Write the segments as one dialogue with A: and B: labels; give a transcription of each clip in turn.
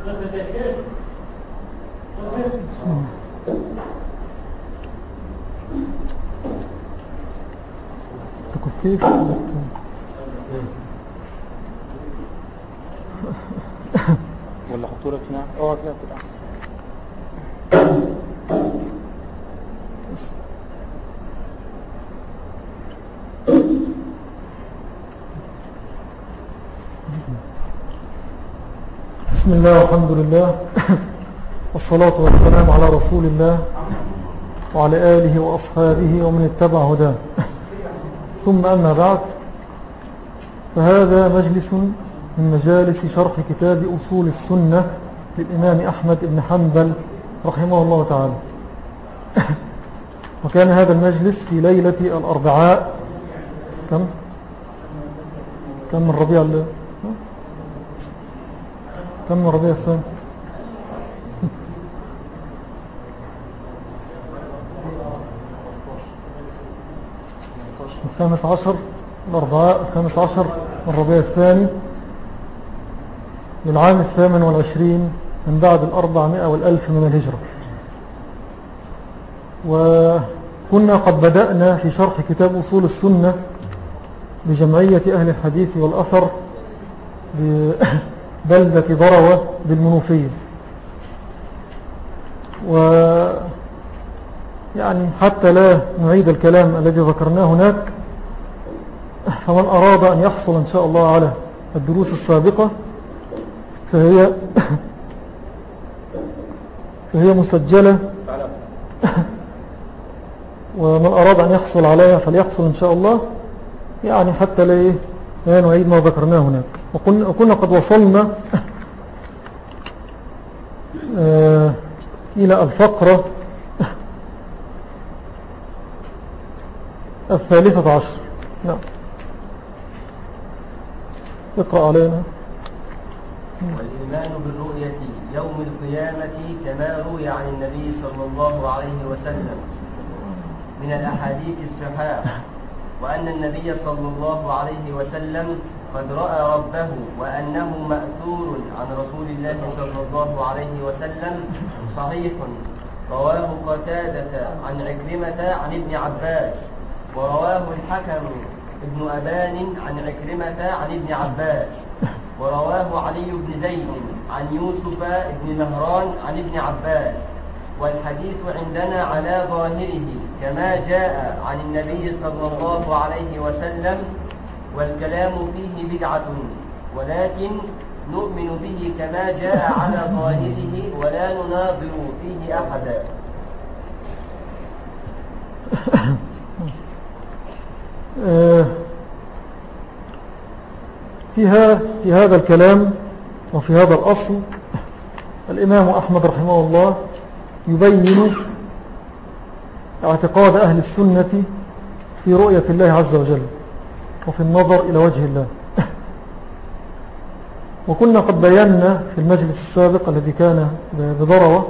A: بسم الله. تكفيك
B: ولا حطوا لك هنا كده كده.
A: بسم الله والحمد لله والصلاة والسلام على رسول الله وعلى آله وأصحابه ومن اتبع هداه، ثم أما بعد، فهذا مجلس من مجالس شرح كتاب أصول السنة للإمام أحمد بن حنبل رحمه الله تعالى. وكان هذا المجلس في ليلة الأربعاء كم من ربيع الثاني؟ الخامس عشر، الأربعاء 15 من ربيع الثاني للعام 28 من بعد 400 والألف من الهجرة. وكنا قد بدأنا في شرح كتاب أصول السنة بجمعية أهل الحديث والأثر ببلدة ضروة بالمنوفية. يعني حتى لا نعيد الكلام الذي ذكرناه هناك، فمن أراد أن يحصل إن شاء الله على الدروس السابقة فهي مسجلة، ومن أراد أن يحصل عليها فليحصل إن شاء الله، يعني حتى لا نعيد ما ذكرناه هناك. وكنا قد وصلنا إلى الفقرة 13. نعم، اقرأ علينا.
C: والإيمان بالرؤية يوم القيامة كما روي عن النبي صلى الله عليه وسلم من الأحاديث الصحاح، وأن النبي صلى الله عليه وسلم قد رأى ربه، وأنه مأثور عن رسول الله صلى الله عليه وسلم صحيح، رواه قتادة عن عكرمة عن ابن عباس، ورواه الحكم ابن أبان عن عكرمة عن ابن عباس، ورواه علي بن زيد عن يوسف بن مهران عن ابن عباس. والحديث عندنا على ظاهره كما جاء عن النبي صلى الله عليه وسلم، والكلام فيه بدعة، ولكن نؤمن به كما جاء على ظاهره ولا نناظر فيه أحدا.
A: في هذا الكلام وفي هذا الأصل الإمام أحمد رحمه الله يبين اعتقاد أهل السنة في رؤية الله عز وجل وفي النظر إلى وجه الله. وكنا قد بينا في المجلس السابق الذي كان بضروة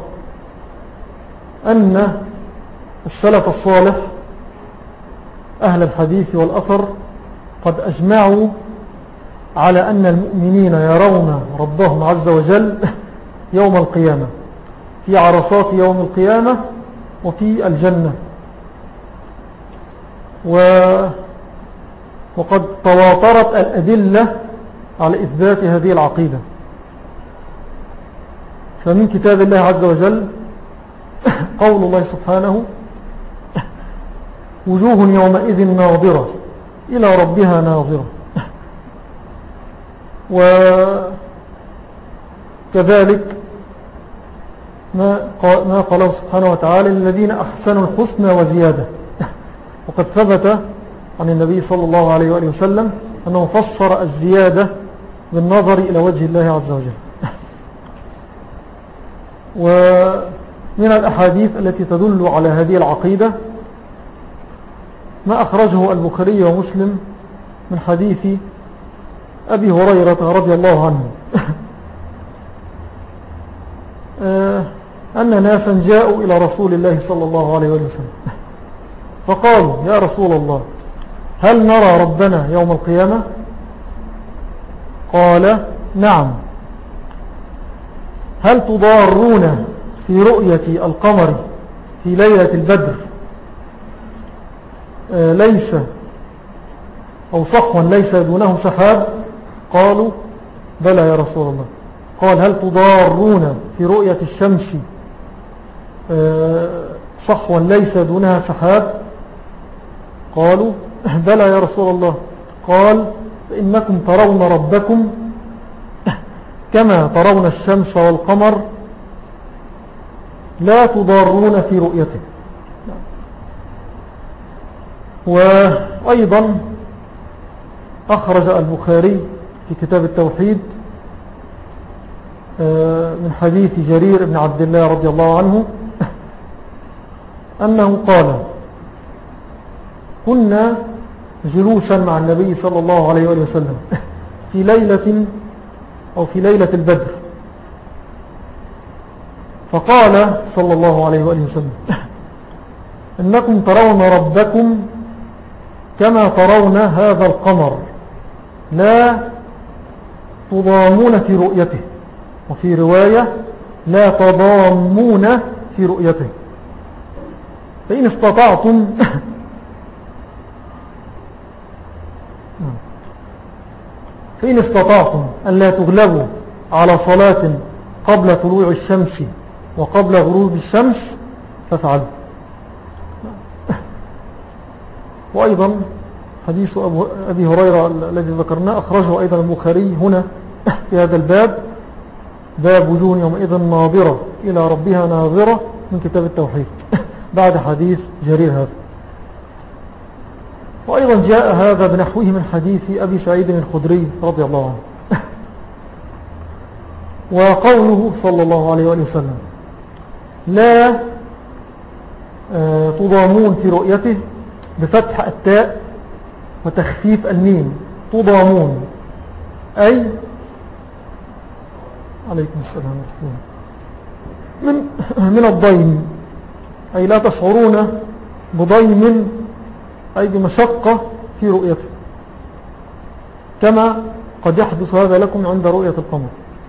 A: أن السلف الصالح أهل الحديث والأثر قد أجمعوا على أن المؤمنين يرون ربهم عز وجل يوم القيامة، في عرصات يوم القيامة وفي الجنة. وقد تواترت الأدلة على إثبات هذه العقيدة. فمن كتاب الله عز وجل قول الله سبحانه: وجوه يومئذ ناظرة إلى ربها ناظرة. وكذلك ما قاله سبحانه وتعالى: للذين أحسنوا الحسنى وزيادة. وقد ثبت عن النبي صلى الله عليه وآله وسلم أنه فسر الزيادة بالنظر إلى وجه الله عز وجل. ومن الأحاديث التي تدل على هذه العقيدة ما أخرجه البخاري ومسلم من حديث أبي هريرة رضي الله عنه أن ناسا جاءوا إلى رسول الله صلى الله عليه وسلم فقالوا: يا رسول الله، هل نرى ربنا يوم القيامة؟ قال: نعم. هل تضارون في رؤية القمر في ليلة البدر ليس أو صحوا ليس دونه سحاب؟ قالوا بلى يا رسول الله. قال هل تضارون في رؤية الشمس صحوا ليس دونها سحاب؟ قالوا بلى يا رسول الله. قال فإنكم ترون ربكم كما ترون الشمس والقمر لا تضارون في رؤيته. وأيضا أخرج البخاري في كتاب التوحيد من حديث جرير بن عبد الله رضي الله عنه أنه قال كنا جلوسا مع النبي صلى الله عليه وسلم في ليلة أو في ليلة البدر، فقال صلى الله عليه وسلم إنكم ترون ربكم كما ترون هذا القمر لا تضامون في رؤيته، وفي رواية لا تضامون في رؤيته، فإن استطعتم أن لا تغلبوا على صلاة قبل طلوع الشمس وقبل غروب الشمس فافعلوا. وأيضا حديث أبي هريرة الذي ذكرناه أخرجه أيضا البخاري هنا في هذا الباب، باب وجوه يومئذ ناظرة إلى ربها ناظرة، من كتاب التوحيد بعد حديث جرير هذا. وأيضا جاء هذا بنحوه من حديث أبي سعيد الخدري رضي الله عنه. وقوله صلى الله عليه وسلم لا تضامون في رؤيته بفتح التاء وتخفيف الميم، تضامون أي عليكم السلام من الضيم، أي لا تشعرون بضيم أي بمشقة في رؤيته، كما قد يحدث هذا لكم عند رؤية القمر.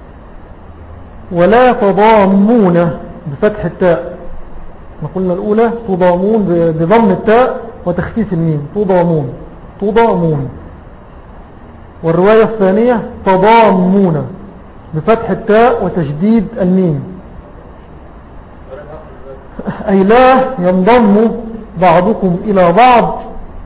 A: ولا تضامون بفتح التاء، نقولنا الأولى تضامون بضم التاء وتخفيف الميم، تضامون. والرواية الثانية تضامون بفتح التاء وتشديد الميم، أي لا ينضم بعضكم إلى بعض،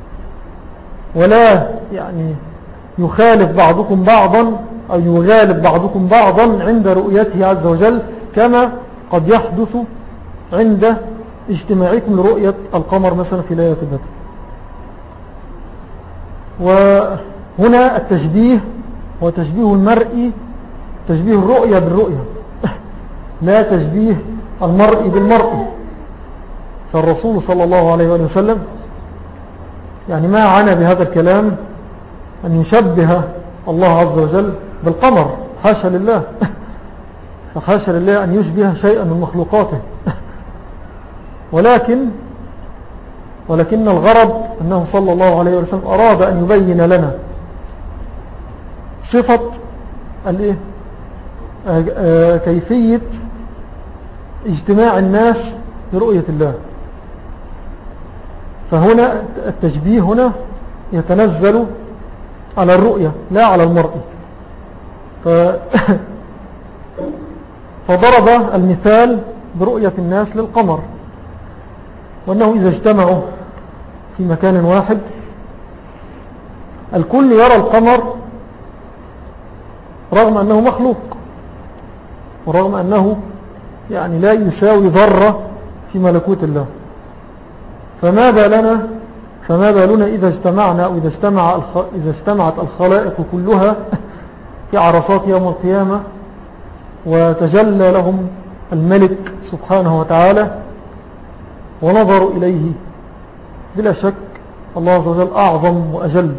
A: ولا يعني يخالف بعضكم بعضا أو يغالب بعضكم بعضا عند رؤيته عز وجل، كما قد يحدث عند اجتماعكم لرؤية القمر مثلا في ليلة البدر. وهنا التشبيه هو تشبيه المرء، تشبيه الرؤية بالرؤية، لا تشبيه المرء بالمرء. فالرسول صلى الله عليه وسلم يعني ما عنى بهذا الكلام أن يشبه الله عز وجل بالقمر، حاشا لله فحاشا لله أن يشبه شيئا من مخلوقاته. ولكن الغرض أنه صلى الله عليه وسلم أراد أن يبين لنا صفة كيفية اجتماع الناس لرؤية الله. فهنا التشبيه هنا يتنزل على الرؤية لا على المرء. فضرب المثال برؤية الناس للقمر، وأنه إذا اجتمعوا في مكان واحد الكل يرى القمر رغم أنه مخلوق، ورغم أنه يعني لا يساوي ذرة في ملكوت الله. فما بالنا إذا اجتمعنا أو إذا اجتمعت الخلائق كلها في عرصات يوم القيامة وتجلى لهم الملك سبحانه وتعالى ونظروا إليه، بلا شك الله عز وجل أعظم وأجل.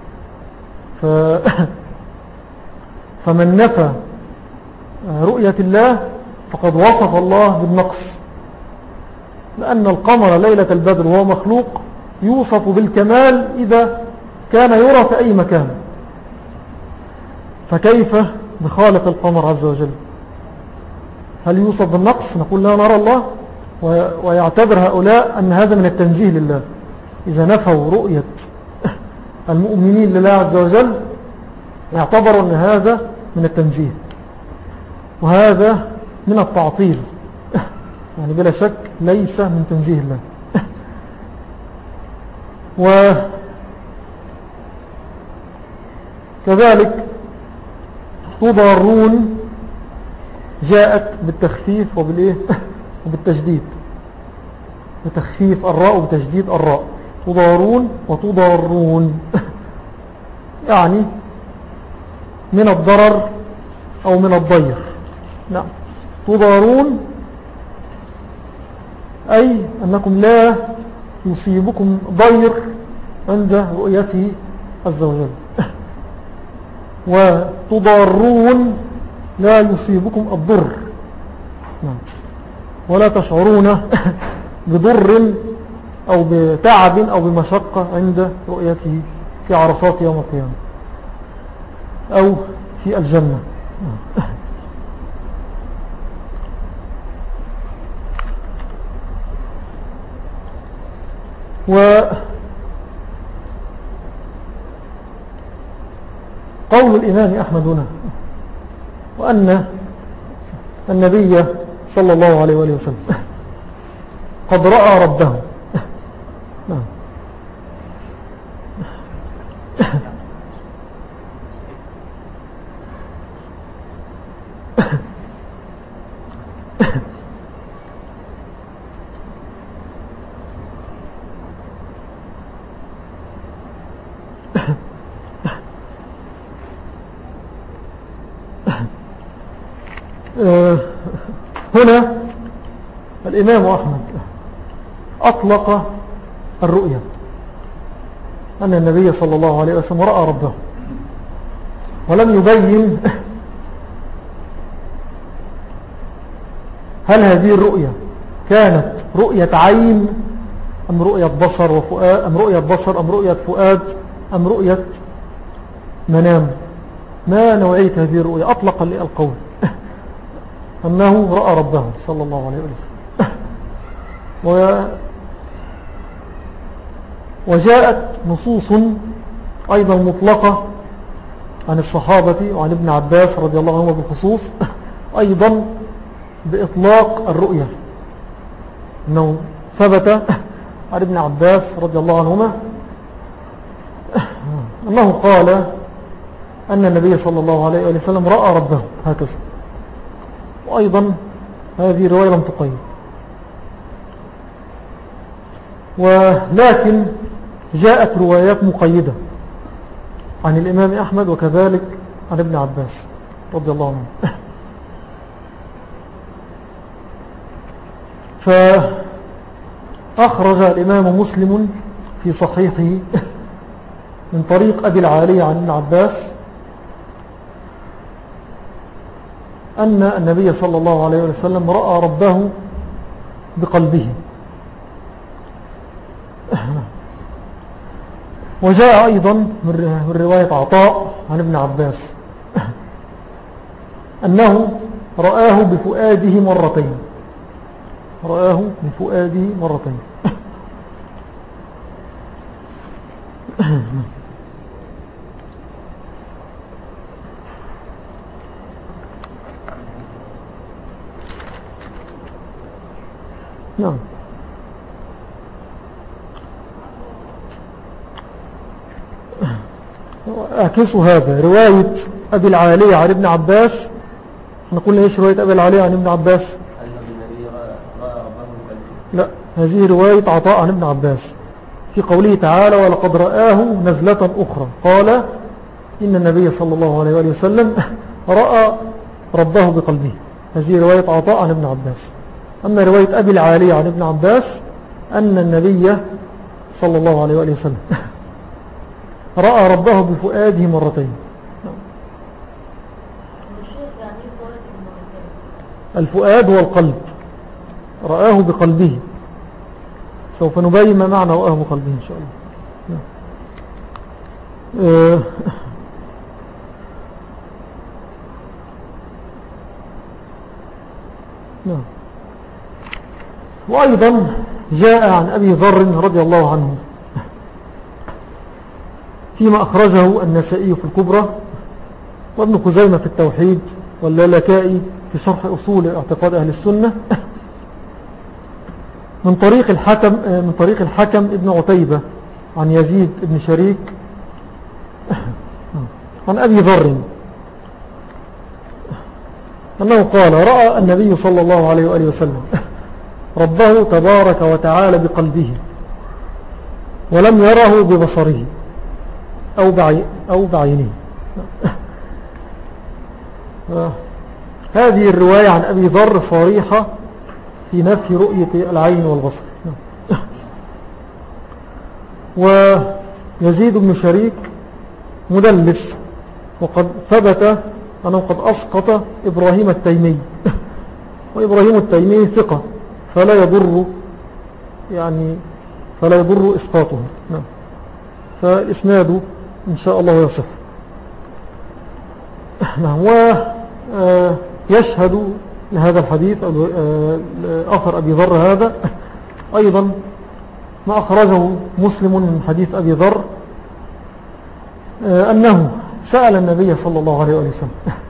A: فمن نفى رؤية الله فقد وصف الله بالنقص، لأن القمر ليلة البدر وهو مخلوق يوصف بالكمال إذا كان يرى في أي مكان، فكيف بخالق القمر عز وجل؟ هل يوصف بالنقص؟ نقول لا نرى الله، ويعتبر هؤلاء أن هذا من التنزيه لله. إذا نفوا رؤية المؤمنين لله عز وجل يعتبر أن هذا من التنزيه، وهذا من التعطيل، يعني بلا شك ليس من تنزيه الله. وكذلك تضارون جاءت بالتخفيف وبالتجديد، بتخفيف الراء وبتجديد الراء. تضارون وتضارون يعني من الضرر أو من الضير. نعم، تضارون أي أنكم لا يصيبكم ضير عند رؤيته عز وجل، وتضارون لا يصيبكم الضر، نعم، ولا تشعرون بضر أو بتعب أو بمشقة عند رؤيته في عرصات يوم القيامة أو في الجنة. وقول الإمام أحمد هنا وأن النبي صلى الله عليه وآله وسلم قد رأى ربه. هنا الإمام أحمد أطلق الرؤيا أن النبي صلى الله عليه وسلم رأى ربه، ولم يبين هل هذه الرؤيا كانت رؤية عين أم رؤية بصر وفؤاد أم رؤية بصر أم رؤية فؤاد أم رؤية منام. ما نوعية هذه الرؤيا؟ أطلق القول أنه رأى ربه صلى الله عليه وسلم. وجاءت نصوص أيضا مطلقة عن الصحابة وعن ابن عباس رضي الله عنه بالخصوص أيضا بإطلاق الرؤيا، أنه ثبت عن ابن عباس رضي الله عنهما أنه قال أن النبي صلى الله عليه وسلم رأى ربه هكذا. وأيضا هذه رواية لم تقيد، ولكن جاءت روايات مقيدة عن الإمام أحمد وكذلك عن ابن عباس رضي الله عنه. فأخرج الإمام مسلم في صحيحه من طريق أبي العالية عن ابن عباس أن النبي صلى الله عليه وسلم رأى ربه بقلبه. وجاء أيضا من رواية عطاء عن ابن عباس أنه رآه بفؤاده مرتين، رآه بفؤاده مرتين. نعم. أعكسوا هذا رواية أبي العالية عن ابن عباس. نقول إيش رواية أبي العالية عن ابن عباس؟ لا، هذه رواية عطاء عن ابن عباس في قوله تعالى ولقد رآه نزلة أخرى قال إن النبي صلى الله عليه وآله وسلم رأى ربه بقلبه. هذه رواية عطاء عن ابن عباس. أما رواية أبي العالية عن ابن عباس أن النبي صلى الله عليه وآله وسلم رأى ربه بفؤاده مرتين. الفؤاد والقلب، رآه بقلبه. سوف نبين ما معنى رآه بقلبه إن شاء الله. نعم. وأيضا جاء عن أبي ذر رضي الله عنه فيما أخرجه النسائي في الكبرى وابن خزيمة في التوحيد واللالكائي في شرح أصول اعتقاد أهل السنة من طريق الحكم ابن عتيبة عن يزيد ابن شريك عن أبي ذر أنه قال: رأى النبي صلى الله عليه وآله وسلم ربه تبارك وتعالى بقلبه ولم يره ببصره أو بعينه. هذه الرواية عن أبي ذر صريحة في نفي رؤية العين والبصر. ويزيد بن شريك مدلس، وقد ثبت أنه قد أسقط إبراهيم التيمي وإبراهيم التيمي ثقة فلا يضر إسقاطه. فالإسناد إن شاء الله يصح. ويشهد لهذا الحديث أو أثر أبي ذر هذا أيضا ما أخرجه مسلم من حديث أبي ذر أنه سأل النبي صلى الله عليه وسلم: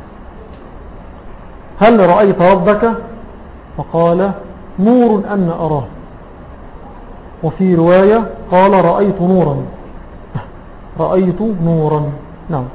A: هل رأيت ربك؟ فقال: نور أن أراه. وفي رواية قال: رأيت نورا. نعم.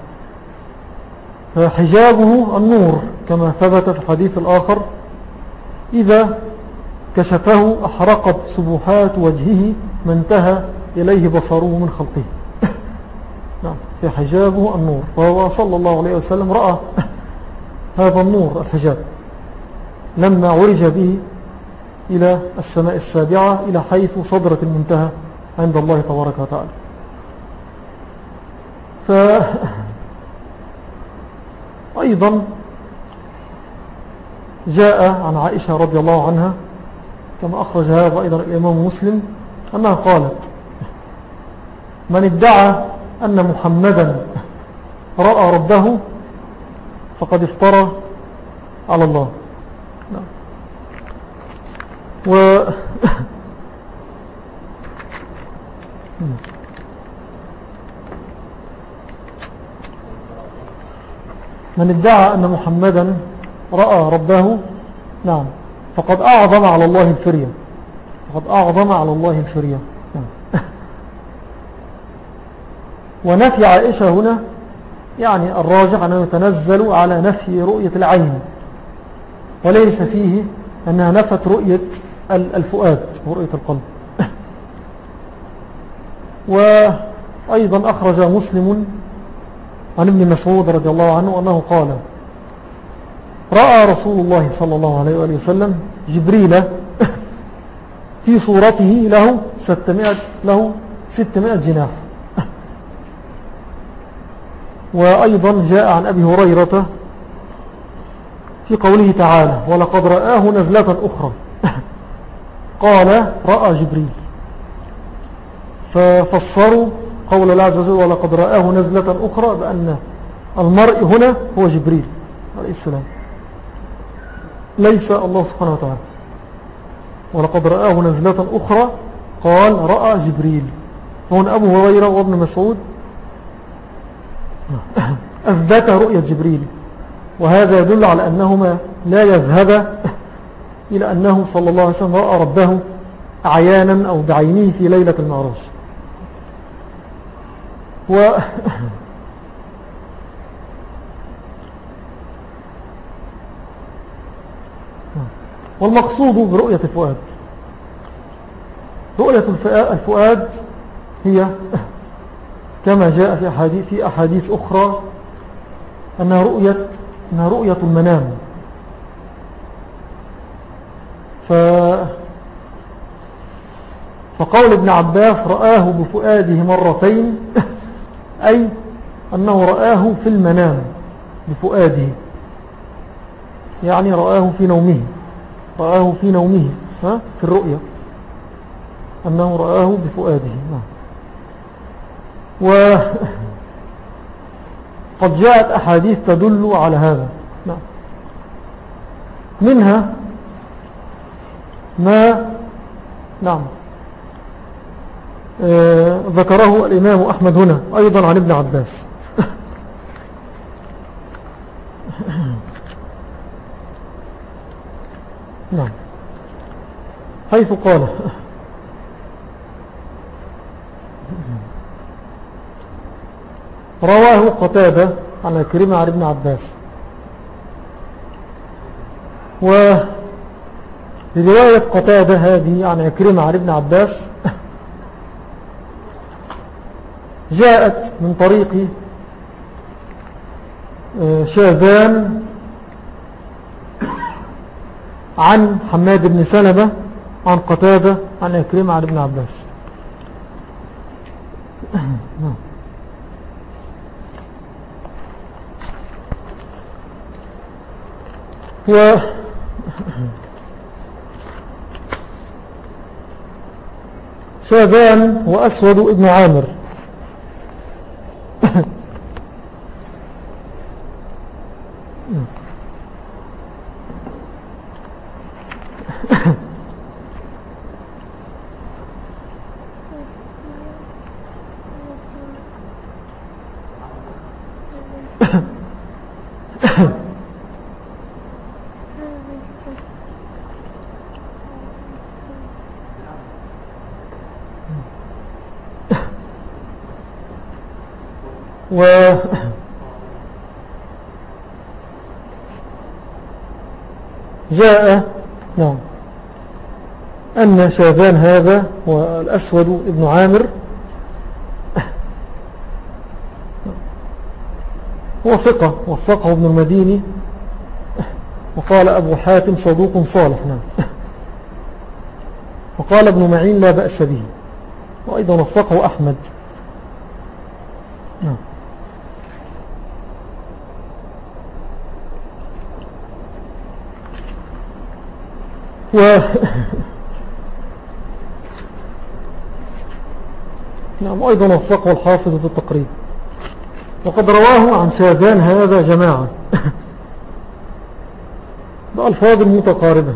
A: فحجابه النور كما ثبت في الحديث الآخر: إذا كشفه أحرقت سبحات وجهه ما انتهى إليه بصره من خلقه. نعم. فحجابه النور، فهو صلى الله عليه وسلم رأى هذا النور الحجاب لما عرج به إلى السماء السابعة إلى حيث صدرت المنتهى عند الله تبارك وتعالى. أيضا جاء عن عائشة رضي الله عنها كما أخرج هذا أيضا الإمام مسلم أنها قالت: من ادعى أن محمدا رأى ربه فقد افترى على الله. من ادعى أن محمدا رأى ربه، نعم، فقد أعظم على الله الفرية. نعم. ونفي عائشة هنا يعني الراجح أنه يتنزل على نفي رؤية العين، وليس فيه أنها نفت رؤية الفؤاد ورؤية القلب. وأيضا أخرج مسلم عن ابن مسعود رضي الله عنه أنه قال: رأى رسول الله صلى الله عليه وآله وسلم جبريل في صورته له 600 جناح. وأيضا جاء عن أبي هريرة في قوله تعالى: ولقد رآه نزلة أخرى قال: رأى جبريل. ففسروا قول الله عز وجل: ولقد رآه نزلة أخرى بأن المرء هنا هو جبريل عليه السلام، ليس الله سبحانه وتعالى. ولقد رآه نزلة أخرى قال: رأى جبريل. فهنا أبو هريرة وابن مسعود أثبت رؤية جبريل، وهذا يدل على أنهما لا يذهب إلى أنه صلى الله عليه وسلم رأى ربه عيانا أو بعينه في ليلة المعراج. والمقصود برؤية الفؤاد، رؤية الفؤاد هي كما جاء في أحاديث أخرى أنها رؤية المنام. فقول ابن عباس: رآه بفؤاده مرتين، أي أنه رآه في المنام بفؤاده، يعني رآه في نومه في الرؤية، أنه رآه بفؤاده. وقد جاءت أحاديث تدل على هذا. منها ما نعم ذكره الإمام أحمد هنا أيضا عن ابن عباس. نعم حيث قال رواه قتادة عن كريم عن ابن عباس. ورواية قتادة هذه عن عكرمة عن ابن عباس جاءت من طريق شاذان عن حماد بن سلمة عن قتادة عن عكرمة عن ابن عباس. شاذان وأسود ابن عامر جاء نعم أن شاذان هذا والأسود ابن عامر هو ثقة وثقه ابن المديني وقال أبو حاتم صدوق صالح. نعم وقال ابن معين لا بأس به وأيضا وثقه أحمد. نعم نعم أيضا وثقه الحافظ في التقريب. وقد رواه عن شاذان هذا جماعة بألفاظ متقاربة.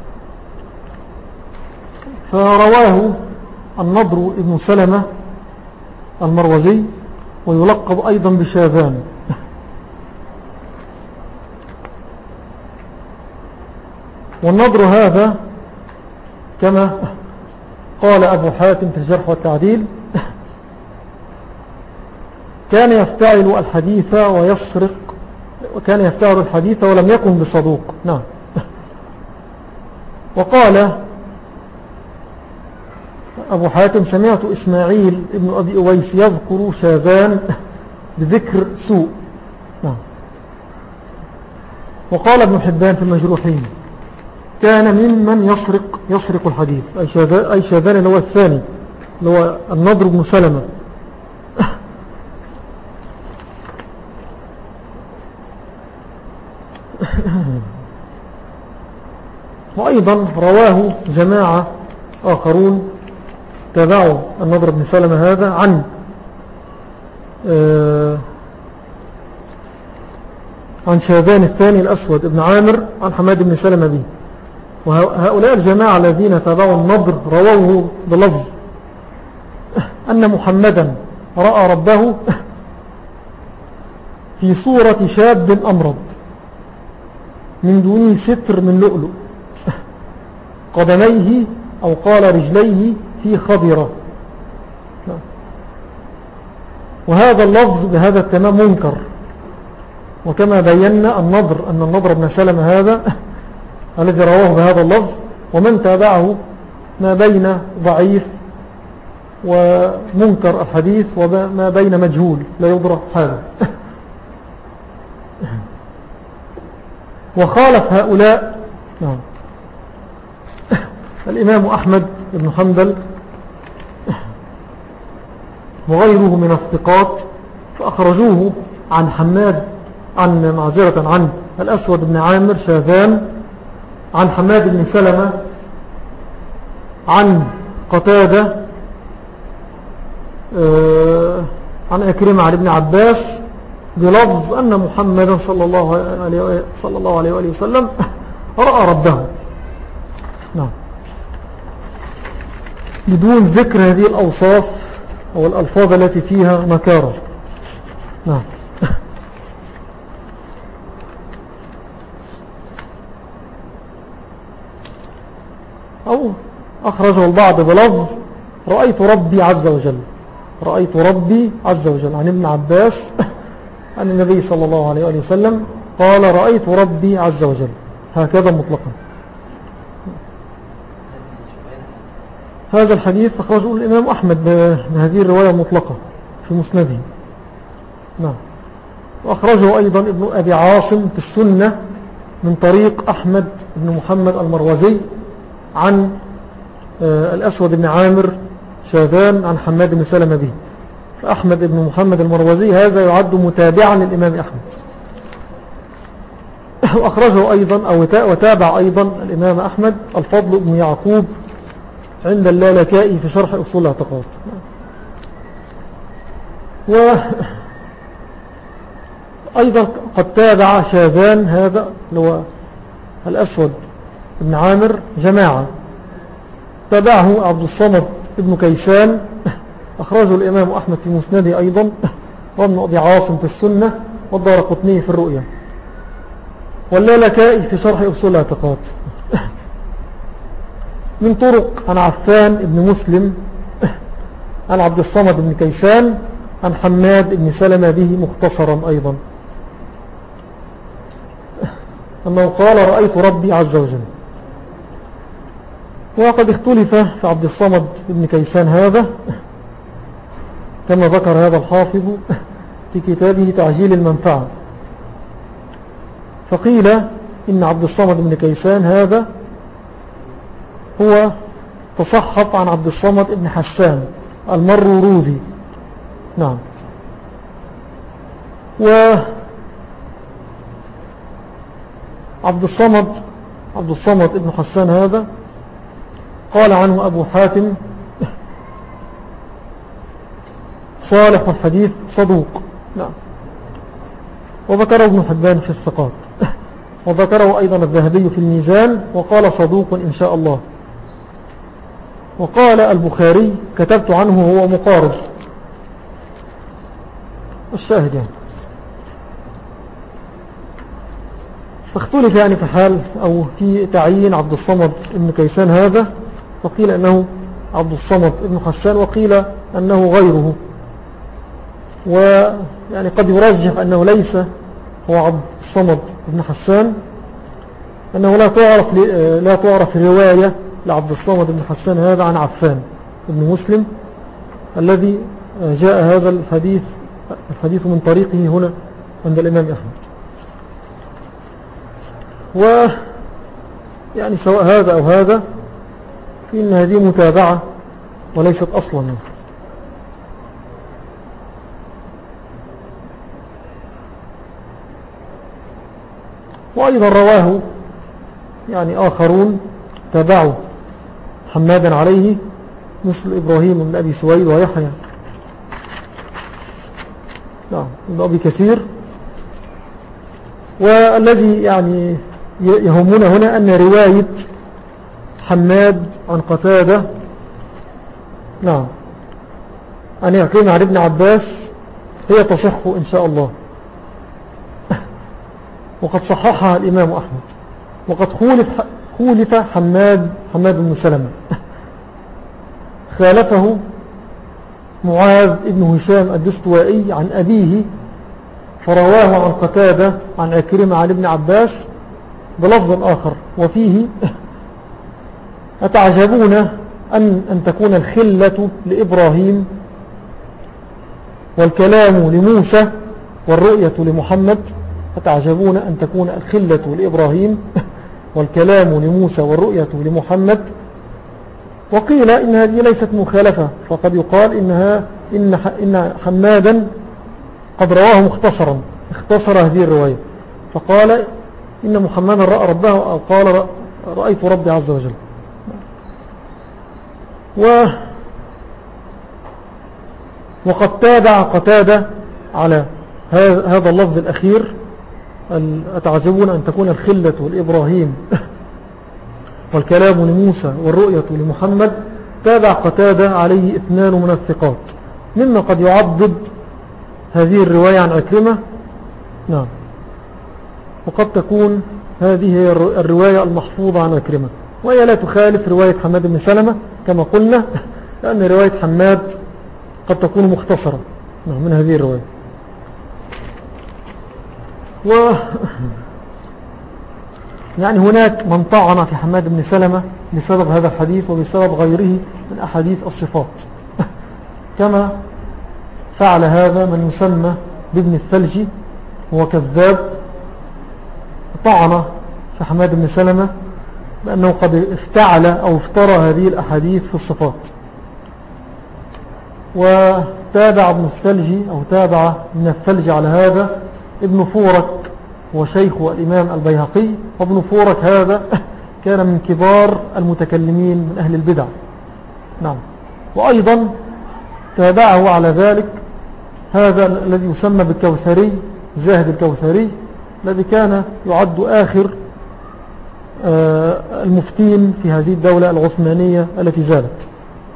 A: فرواه النضر ابن سلمة المروزي ويلقب أيضا بشاذان. والنضر هذا كما قال أبو حاتم في الجرح والتعديل كان يفتعل الحديث ويسرق وكان يفتعل الحديث ولم يكن بصدوق. نعم وقال أبو حاتم سمعت إسماعيل ابن أبي أويس يذكر شاذان بذكر سوء. نعم وقال ابن حبان في المجروحين كان ممن يسرق الحديث أي شاذان اللي هو الثاني اللي هو النضر بن سلمة. وأيضا رواه جماعة آخرون تابعوا النضر بن سلمة هذا عن شاذان الثاني الأسود ابن عامر عن حماد بن سلمة به. وهؤلاء الجماعة الذين تابعوا النضر رووه بلفظ أن محمدا رأى ربه في صورة شاب أمرض من دونه ستر من لؤلؤ قدميه أو قال رجليه في خضرة. وهذا اللفظ بهذا التمام منكر. وكما بينا أن النضر بن سلمة هذا الذي رواه بهذا اللفظ ومن تابعه ما بين ضعيف ومنكر الحديث وما بين مجهول لا يدرى حاله. وخالف هؤلاء نعم الإمام أحمد بن حنبل وغيره من الثقات فأخرجوه عن عن الأسود بن عامر شاذان عن حماد بن سلمة عن قتادة عن عكرمة عن ابن عباس بلفظ أن محمدا صلى الله عليه وآله وسلم رأى ربه. نعم بدون ذكر هذه الأوصاف أو الألفاظ التي فيها نكارة. نعم. أو أخرجه البعض بلفظ رأيت ربي عز وجل، رأيت ربي عز وجل عن ابن عباس عن النبي صلى الله عليه وسلم قال رأيت ربي عز وجل، هكذا مطلقا. هذا الحديث أخرجه الإمام أحمد بهذه الرواية مطلقة في مسنده. نعم. وأخرجه أيضا ابن أبي عاصم في السنة من طريق أحمد بن محمد المروزي عن الأسود بن عامر شاذان عن حماد بن سلمة به. فأحمد بن محمد المروزي هذا يعد متابعا للإمام أحمد. وأخرجه أيضا أو وتابع أيضا الإمام أحمد الفضل بن يعقوب عند اللالكائي في شرح أصول الاعتقاد. وأيضا قد تابع شاذان هذا هو الأسود بن عامر جماعة، تابعه عبد الصمد بن كيسان أخرجه الإمام أحمد في مسنده أيضا، وابن أبي عاصم في السنة، والدارقطني في الرؤيا، واللالكائي في شرح أصول الاعتقاد من طرق عن عفان بن مسلم عن عبد الصمد بن كيسان عن حماد بن سلمة به مختصرا أيضا أنه قال رأيت ربي عز وجل. وقد اختلف في عبد الصمد بن كيسان هذا كما ذكر هذا الحافظ في كتابه تعجيل المنفعة، فقيل إن عبد الصمد بن كيسان هذا هو تصحف عن عبد الصمد بن حسان المروروذي. نعم. وعبد الصمد بن حسان هذا قال عنه أبو حاتم صالح الحديث صدوق. نعم. وذكره ابن حبان في الثقات، وذكره أيضا الذهبي في الميزان وقال صدوق إن شاء الله. وقال البخاري كتبت عنه هو مقارب، الشاهد يعني. فاختلف يعني في حال أو في تعيين عبد الصمد بن كيسان هذا، فقيل أنه عبد الصمد بن حسان وقيل أنه غيره، ويعني قد يرجح أنه ليس هو عبد الصمد بن حسان، أنه لا تعرف رواية لعبد الصمد بن حسان هذا عن عفان بن مسلم الذي جاء هذا الحديث من طريقه هنا عند الإمام أحمد. ويعني سواء هذا أو هذا فإن هذه متابعة وليست أصلا. وأيضا رواه يعني آخرون تابعوا حمادا عليه مثل إبراهيم بن أبي سويد ويحيى بن أبي كثير. والذي يعني يهمنا هنا أن رواية حماد عن قتادة عن عكرمة عن ابن عباس هي تصح إن شاء الله، وقد صححها الإمام أحمد. وقد خولف حماد بن سلمة، خالفه معاذ ابن هشام الدستوائي عن أبيه فرواه عن قتادة عن عكرمة عن ابن عباس بلفظ آخر وفيه أتعجبون أن تكون الخلة لإبراهيم والكلام لموسى والرؤية لمحمد. أتعجبون أن تكون الخلة لإبراهيم والكلام لموسى والرؤية لمحمد. وقيل إن هذه ليست مخالفة، فقد يقال إن حمادا قد رواه مختصرا، اختصر هذه الرواية فقال إن محمدا رأى ربه أو قال رأيت ربي عز وجل. وقد تابع قتادة على هذا اللفظ الأخير أتعجبون أن تكون الخلة لإبراهيم والكلام لموسى والرؤية لمحمد تابع قتادة عليه 2 من الثقات، مما قد يعضد هذه الرواية عن عكرمة. نعم. وقد تكون هذه هي الرواية المحفوظة عن عكرمة، وهي لا تخالف رواية حماد بن سلمة كما قلنا، لأن رواية حماد قد تكون مختصرة من هذه الرواية. يعني هناك من طعن في حماد بن سلمة بسبب هذا الحديث وبسبب غيره من أحاديث الصفات كما فعل هذا من يسمى بابن الثلجي، هو كذاب، طعن في حماد بن سلمة بأنه قد افتعل أو افترى هذه الأحاديث في الصفات. وتابع ابن الثلجي أو تابع من الثلج على هذا ابن فورك وشيخ الإمام البيهقي، وابن فورك هذا كان من كبار المتكلمين من أهل البدع. نعم. وأيضا تابعه على ذلك هذا الذي يسمى بالكوثري، زاهد الكوثري، الذي كان يعد آخر المفتين في هذه الدولة العثمانية التي زالت.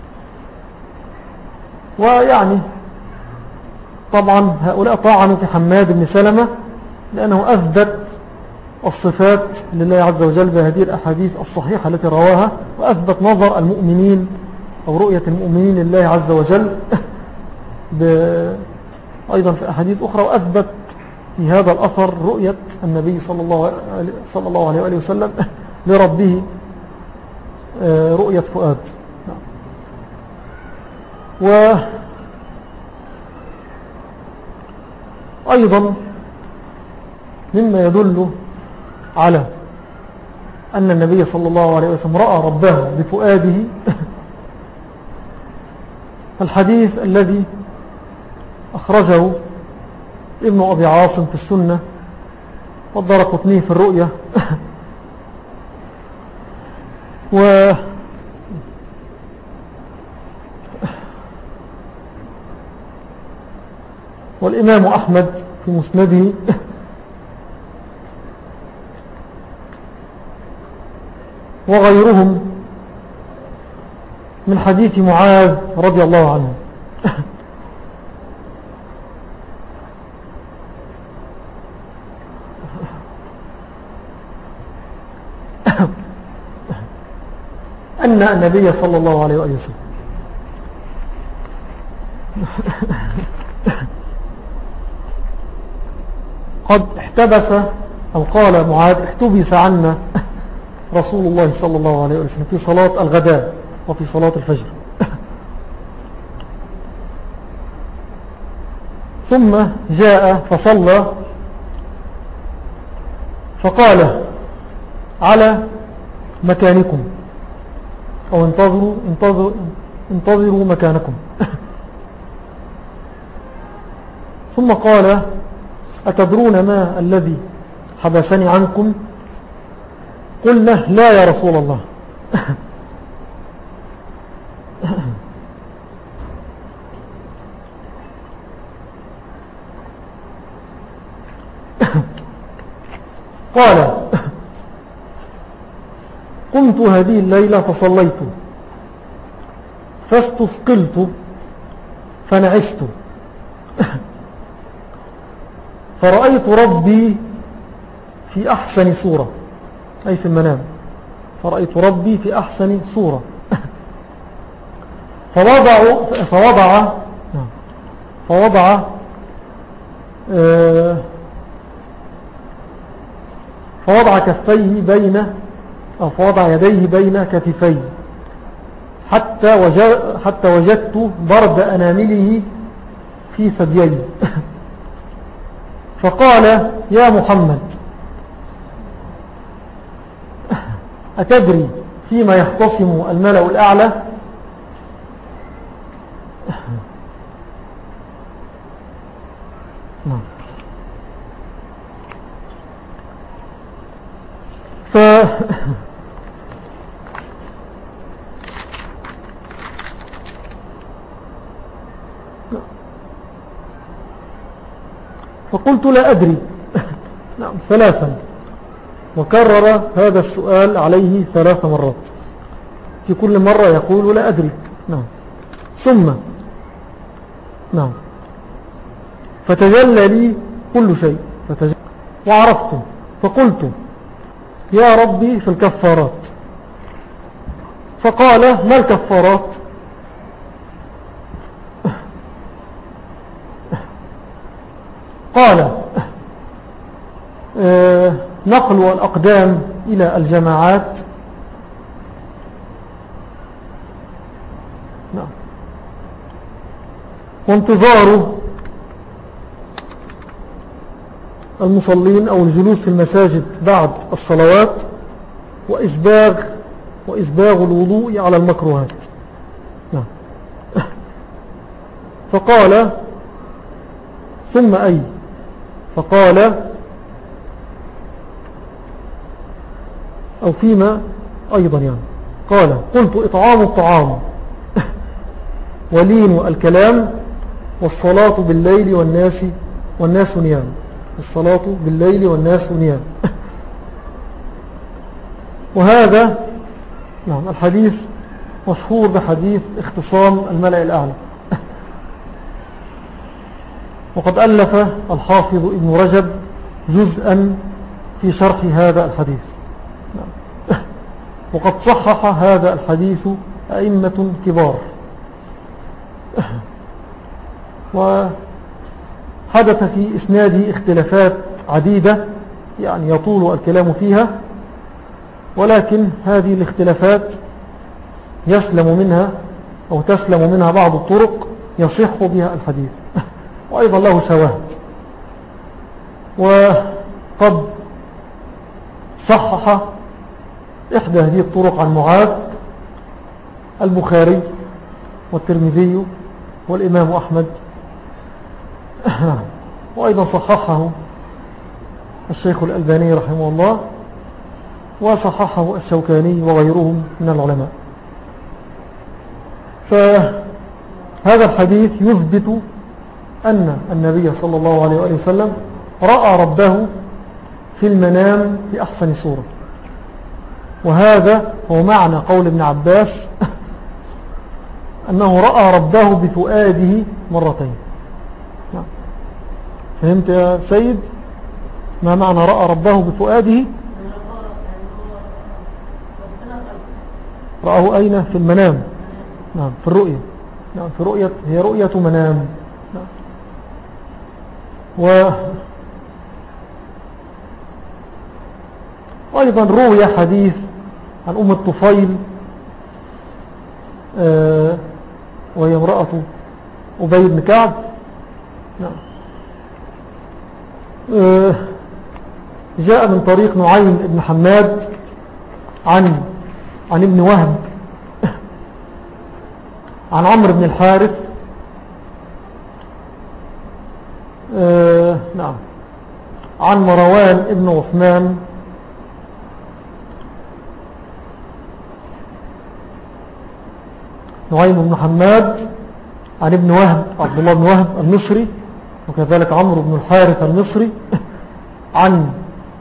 A: ويعني طبعا هؤلاء طعنوا في حماد بن سلمة لأنه أثبت الصفات لله عز وجل بهذه الأحاديث الصحيحة التي رواها، وأثبت نظر المؤمنين أو رؤية المؤمنين لله عز وجل أيضا في أحاديث أخرى، وأثبت في هذا الأثر رؤية النبي صلى الله عليه وآله وسلم لربه رؤية فؤاد. وأيضا مما يدل على أن النبي صلى الله عليه وسلم رأى ربه بفؤاده الحديث الذي أخرجه ابن أبي عاصم في السنة والدارقطني في الرؤية والإمام أحمد في مسنده وغيرهم من حديث معاذ رضي الله عنه. أن النبي صلى الله عليه وآله وسلم قد احتبس أو قال معاذ احتبس عنا رسول الله صلى الله عليه وسلم في صلاة الغداء وفي صلاة الفجر، ثم جاء فصلى فقال على مكانكم أو انتظروا مكانكم. ثم قال أتدرون ما الذي حبسني عنكم؟ قلنا لا يا رسول الله. قال قمت هذه الليلة فصليت فاستثقلت فنعست فرأيت ربي في أحسن صورة، أي في المنام، فرأيت ربي في أحسن صورة فوضع كفيه بين أو فوضع يديه بين كتفيه حتى وجدت برد أنامله في ثديي فقال يا محمد أتدري فيما يختصم الملأ الأعلى؟ فقلت لا أدري. نعم 3، وكرر هذا السؤال عليه 3 مرات. في كل مرة يقول لا أدري. نعم. ثم نعم فتجلى لي كل شيء وعرفت، فقلت يا ربي في الكفارات. فقال ما الكفارات؟ قال نقل الأقدام إلى الجماعات، نعم، وانتظار المصلين أو الجلوس في المساجد بعد الصلوات، وإسباغ الوضوء على المكروهات. نعم. فقال ثم أي؟ فقال أو فيما أيضا يعني قال قلت إطعام الطعام ولين الكلام والصلاة بالليل والناس نيام. الصلاة بالليل والناس نيام. وهذا نعم الحديث مشهور بحديث اختصام الملأ الأعلى. وقد ألف الحافظ ابن رجب جزءا في شرح هذا الحديث. وقد صحح هذا الحديث أئمة كبار. وحدث في إسناده اختلافات عديدة يعني يطول الكلام فيها، ولكن هذه الاختلافات يسلم منها أو تسلم منها بعض الطرق يصح بها الحديث، وأيضا له شواهد. وقد صحح إحدى هذه الطرق عن معاذ البخاري والترمذي والإمام أحمد، وأيضا صححه الشيخ الألباني رحمه الله، وصححه الشوكاني وغيرهم من العلماء. فهذا الحديث يثبت أن النبي صلى الله عليه وآله وسلم رأى ربه في المنام في أحسن صورة. وهذا هو معنى قول ابن عباس أنه رأى ربه بفؤاده مرتين. فهمت يا سيد ما معنى رأى ربه بفؤاده؟ رأه أين؟ في المنام. نعم، في الرؤية. نعم، في رؤية، هي رؤية منام. نعم. وأيضا روي حديث عن أم الطفيل وهي امرأة أبي بن كعب. نعم. جاء من طريق نعيم بن حماد عن ابن وهب عن عمرو بن الحارث، نعم، عن مروان ابن عثمان نعيم بن حماد عن ابن وهب عبد الله بن وهب المصري، وكذلك عمرو بن الحارث المصري عن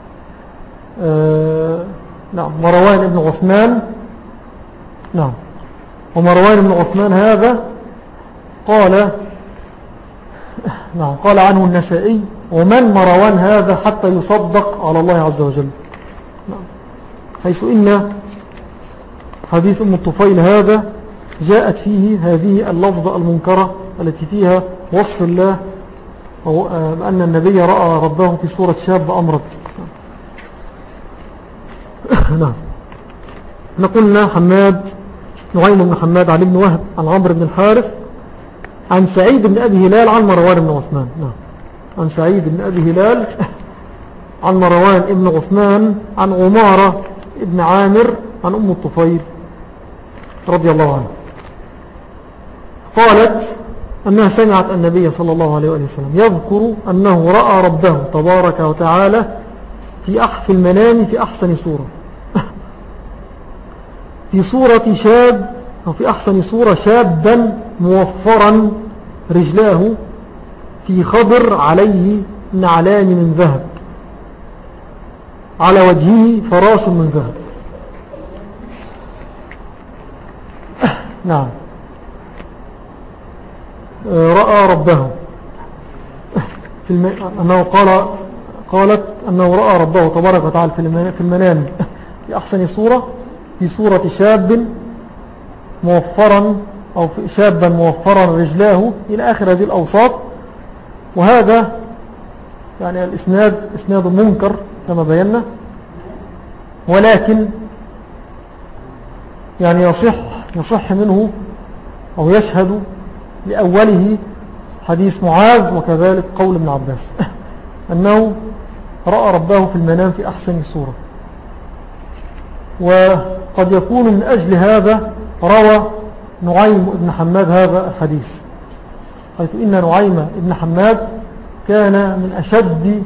A: نعم مروان بن عثمان. نعم، ومروان بن عثمان هذا قال عنه النسائي ومن مروان هذا حتى يصدق على الله عز وجل. نعم، حيث إن حديث أم الطفيل هذا جاءت فيه هذه اللفظة المنكرة التي فيها وصف الله بأن النبي رأى ربه في صورة شاب أمرد. نعم، نقولنا حماد نعيم بن حماد عن ابن وهب عن عمرو بن الحارث عن سعيد بن أبي هلال عن مروان بن عثمان. نعم، عن سعيد بن أبي هلال عن مروان بن عثمان عن عمارة بن عامر عن أم الطفيل رضي الله عنه قالت أنها سمعت النبي صلى الله عليه وسلم يذكر أنه رأى ربه تبارك وتعالى في المنام في أحسن صورة، في صورة شاب، أو في أحسن صورة شابا موفرا رجلاه في خضر عليه نعلان من ذهب على وجهه فراش من ذهب. نعم رأى ربه أنه قالت أنه رأى ربه تبارك وتعالى في المنام في أحسن صورة، في صورة شاب موفرا أو شابا موفرا رجلاه إلى آخر هذه الأوصاف. وهذا يعني الإسناد إسناد منكر كما بينا، ولكن يعني يصح منه أو يشهد لأوله حديث معاذ، وكذلك قول ابن عباس أنه رأى ربه في المنام في أحسن صورة. وقد يكون من أجل هذا روى نعيم بن حماد هذا الحديث، حيث إن نعيم بن حماد كان من أشد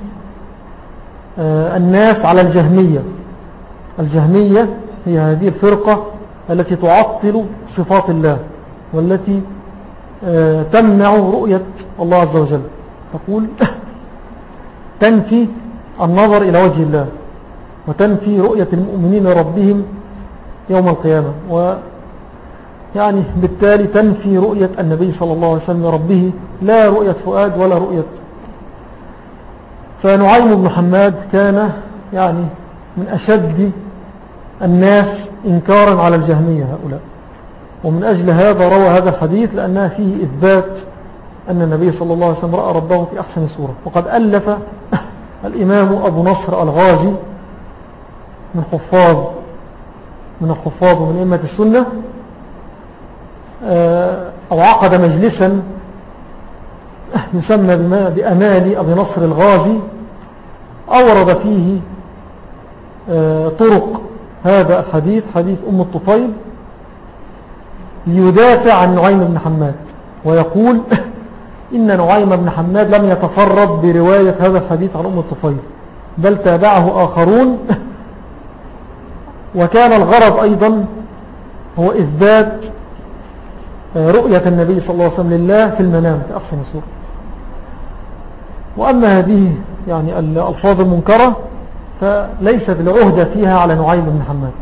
A: الناس على الجهمية. الجهمية هي هذه الفرقة التي تعطل صفات الله، والتي تمنع رؤية الله عز وجل، تقول تنفي النظر إلى وجه الله، وتنفي رؤية المؤمنين ربهم يوم القيامة، ويعني بالتالي تنفي رؤية النبي صلى الله عليه وسلم ربه، لا رؤية فؤاد ولا رؤية. فنعيم بن حماد كان يعني من أشد الناس إنكارا على الجهمية هؤلاء، ومن أجل هذا روى هذا الحديث، لأنها فيه إثبات أن النبي صلى الله عليه وسلم رأى ربه في أحسن صورة. وقد ألف الإمام أبو نصر الغازي من الحفاظ ومن أئمة السنة، أو عقد مجلسا يسمى بأمال أبي نصر الغازي، أورد فيه طرق هذا الحديث، حديث أم الطفيل، ليدافع عن نعيم بن حماد، ويقول إن نعيم بن حماد لم يتفرد برواية هذا الحديث عن أم الطفيل، بل تابعه آخرون. وكان الغرض أيضا هو إثبات رؤية النبي صلى الله عليه وسلم لله في المنام في أحسن صورة. وأما هذه يعني الألفاظ المنكرة فليست العهدة فيها على نعيم بن حماد،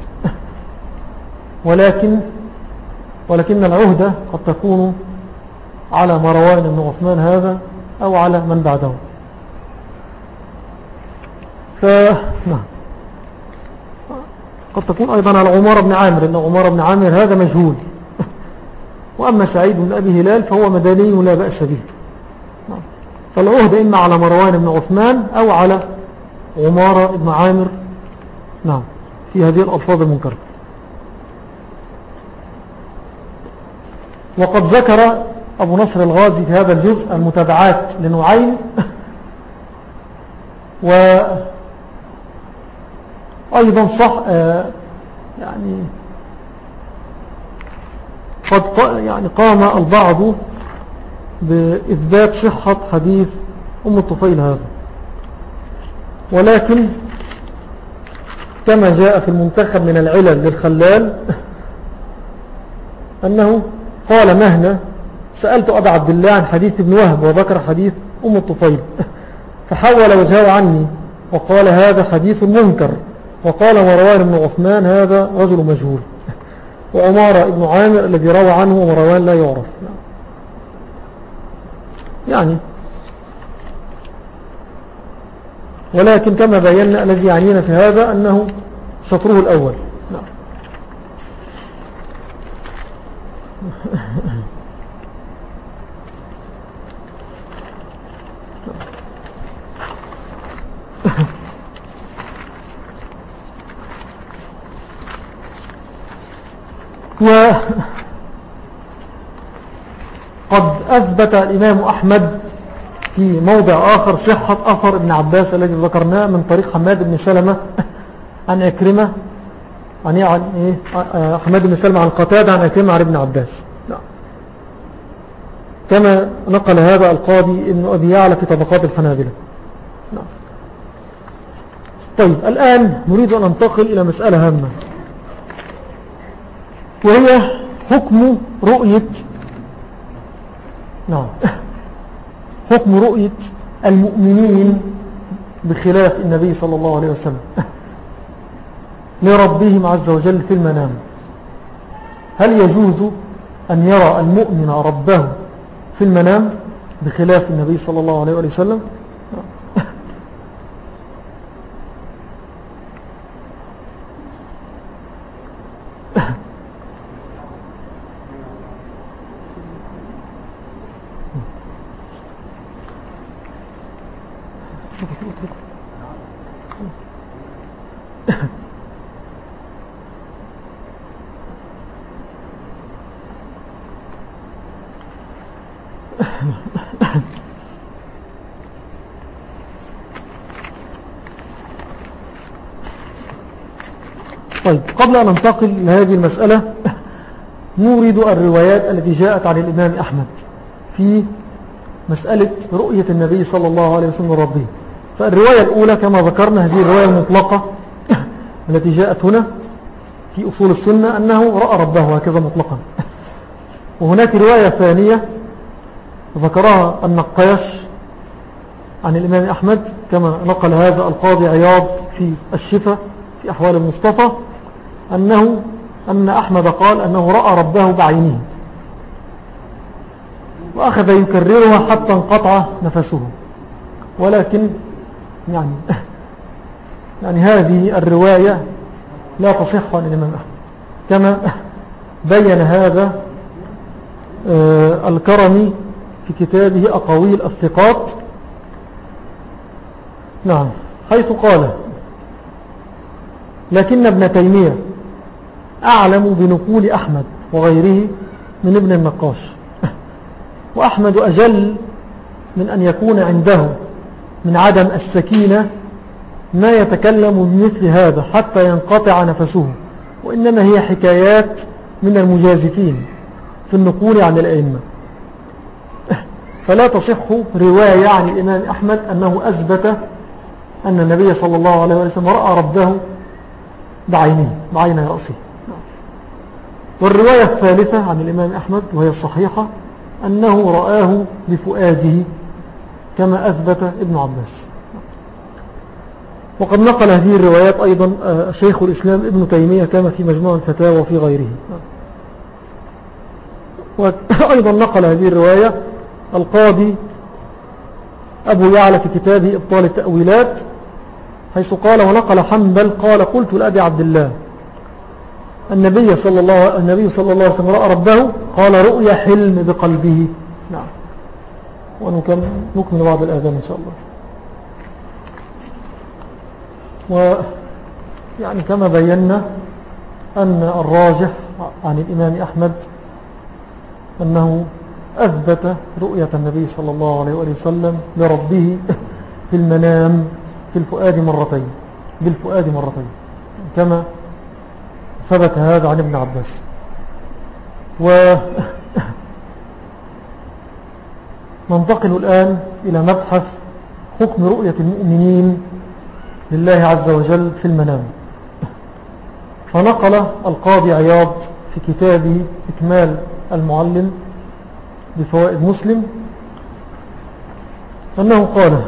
A: ولكن العهدة قد تكون على مروان بن عثمان هذا أو على من بعده. قد تكون أيضا على عمر بن عامر، إن عمر بن عامر هذا مجهول. وأما سعيد بن أبي هلال فهو مدني لا بأس به. فالعهدة إما على مروان بن عثمان أو على عمر بن عامر، نعم، في هذه الألفاظ المنكرة. وقد ذكر أبو نصر الغازي في هذا الجزء المتابعات لنعيم، وأيضا صح يعني قد قام البعض بإثبات صحة حديث أم الطفيل هذا، ولكن كما جاء في المنتخب من العلل للخلال أنه قال مهنا سألت أبا عبد الله عن حديث ابن وهب وذكر حديث أم الطفيل، فحول وجهه عني وقال هذا حديث منكر، وقال مروان بن عثمان هذا رجل مجهول، وعمارة ابن عامر الذي روى عنه ومروان لا يعرف. يعني ولكن كما بينا الذي يعنينا في هذا أنه شطره الأول. نعم. وقد أثبت الإمام أحمد في موضع آخر صحة أثر ابن عباس الذي ذكرناه من طريق حماد بن سلمة عن عكرمة، عن حماد بن سلمة عن قتادة عن عكرمة عن ابن عباس، كما نقل هذا القاضي ابن أبي يعلى في طبقات الحنابلة. طيب الآن نريد أن ننتقل إلى مسألة هامة، وهي حكم رؤية حكم رؤية المؤمنين بخلاف النبي صلى الله عليه وسلم لربهم عز وجل في المنام. هل يجوز أن يرى المؤمن ربه في المنام بخلاف النبي صلى الله عليه وسلم. طيب، قبل أن ننتقل لهذه المسألة نورد الروايات التي جاءت عن الإمام أحمد في مسألة رؤية النبي صلى الله عليه وسلم ربه. فالرواية الأولى كما ذكرنا هذه الرواية المطلقة التي جاءت هنا في أصول السنة أنه رأى ربه هكذا مطلقا. وهناك رواية ثانية ذكرها النقاش عن الإمام أحمد كما نقل هذا القاضي عياض في الشفا في أحوال المصطفى أن أحمد قال أنه رأى ربه بعينه، وأخذ يكررها حتى انقطع نفسه. ولكن يعني هذه الرواية لا تصح عن الإمام أحمد كما بين هذا الكرمي في كتابه أقاويل الثقات، نعم، حيث قال: لكن ابن تيمية أعلم بنقول أحمد وغيره من ابن النقاش، وأحمد أجل من أن يكون عنده من عدم السكينة ما يتكلم بمثل هذا حتى ينقطع نفسه، وإنما هي حكايات من المجازفين في النقول عن الأئمة. فلا تصح رواية عن الإمام أحمد أنه أثبت أن النبي صلى الله عليه وسلم رأى ربه بعينه بعين رأسه. والرواية الثالثة عن الإمام أحمد وهي الصحيحة أنه رآه بفؤاده كما أثبت ابن عباس. وقد نقل هذه الروايات أيضا شيخ الإسلام ابن تيمية كما في مجموع الفتاوى وفي غيره. وأيضا نقل هذه الرواية القاضي أبو يعلى في كتابه إبطال التأويلات، حيث قال: ونقل حنبل قال: قلت لأبي عبد الله النبي صلى الله عليه وسلم رأى ربه، قال: رؤيا حلم بقلبه. نعم. ونكمل بعض الآذان إن شاء الله. ويعني كما بينا أن الراجح عن الإمام أحمد أنه أثبت رؤية النبي صلى الله عليه وسلم لربه في المنام في الفؤاد مرتين، بالفؤاد مرتين، كما ثبت هذا عن ابن عباس. وننتقل الآن إلى مبحث حكم رؤية المؤمنين لله عز وجل في المنام. فنقل القاضي عياض في كتابه إكمال المعلم بفوائد مسلم أنه قال: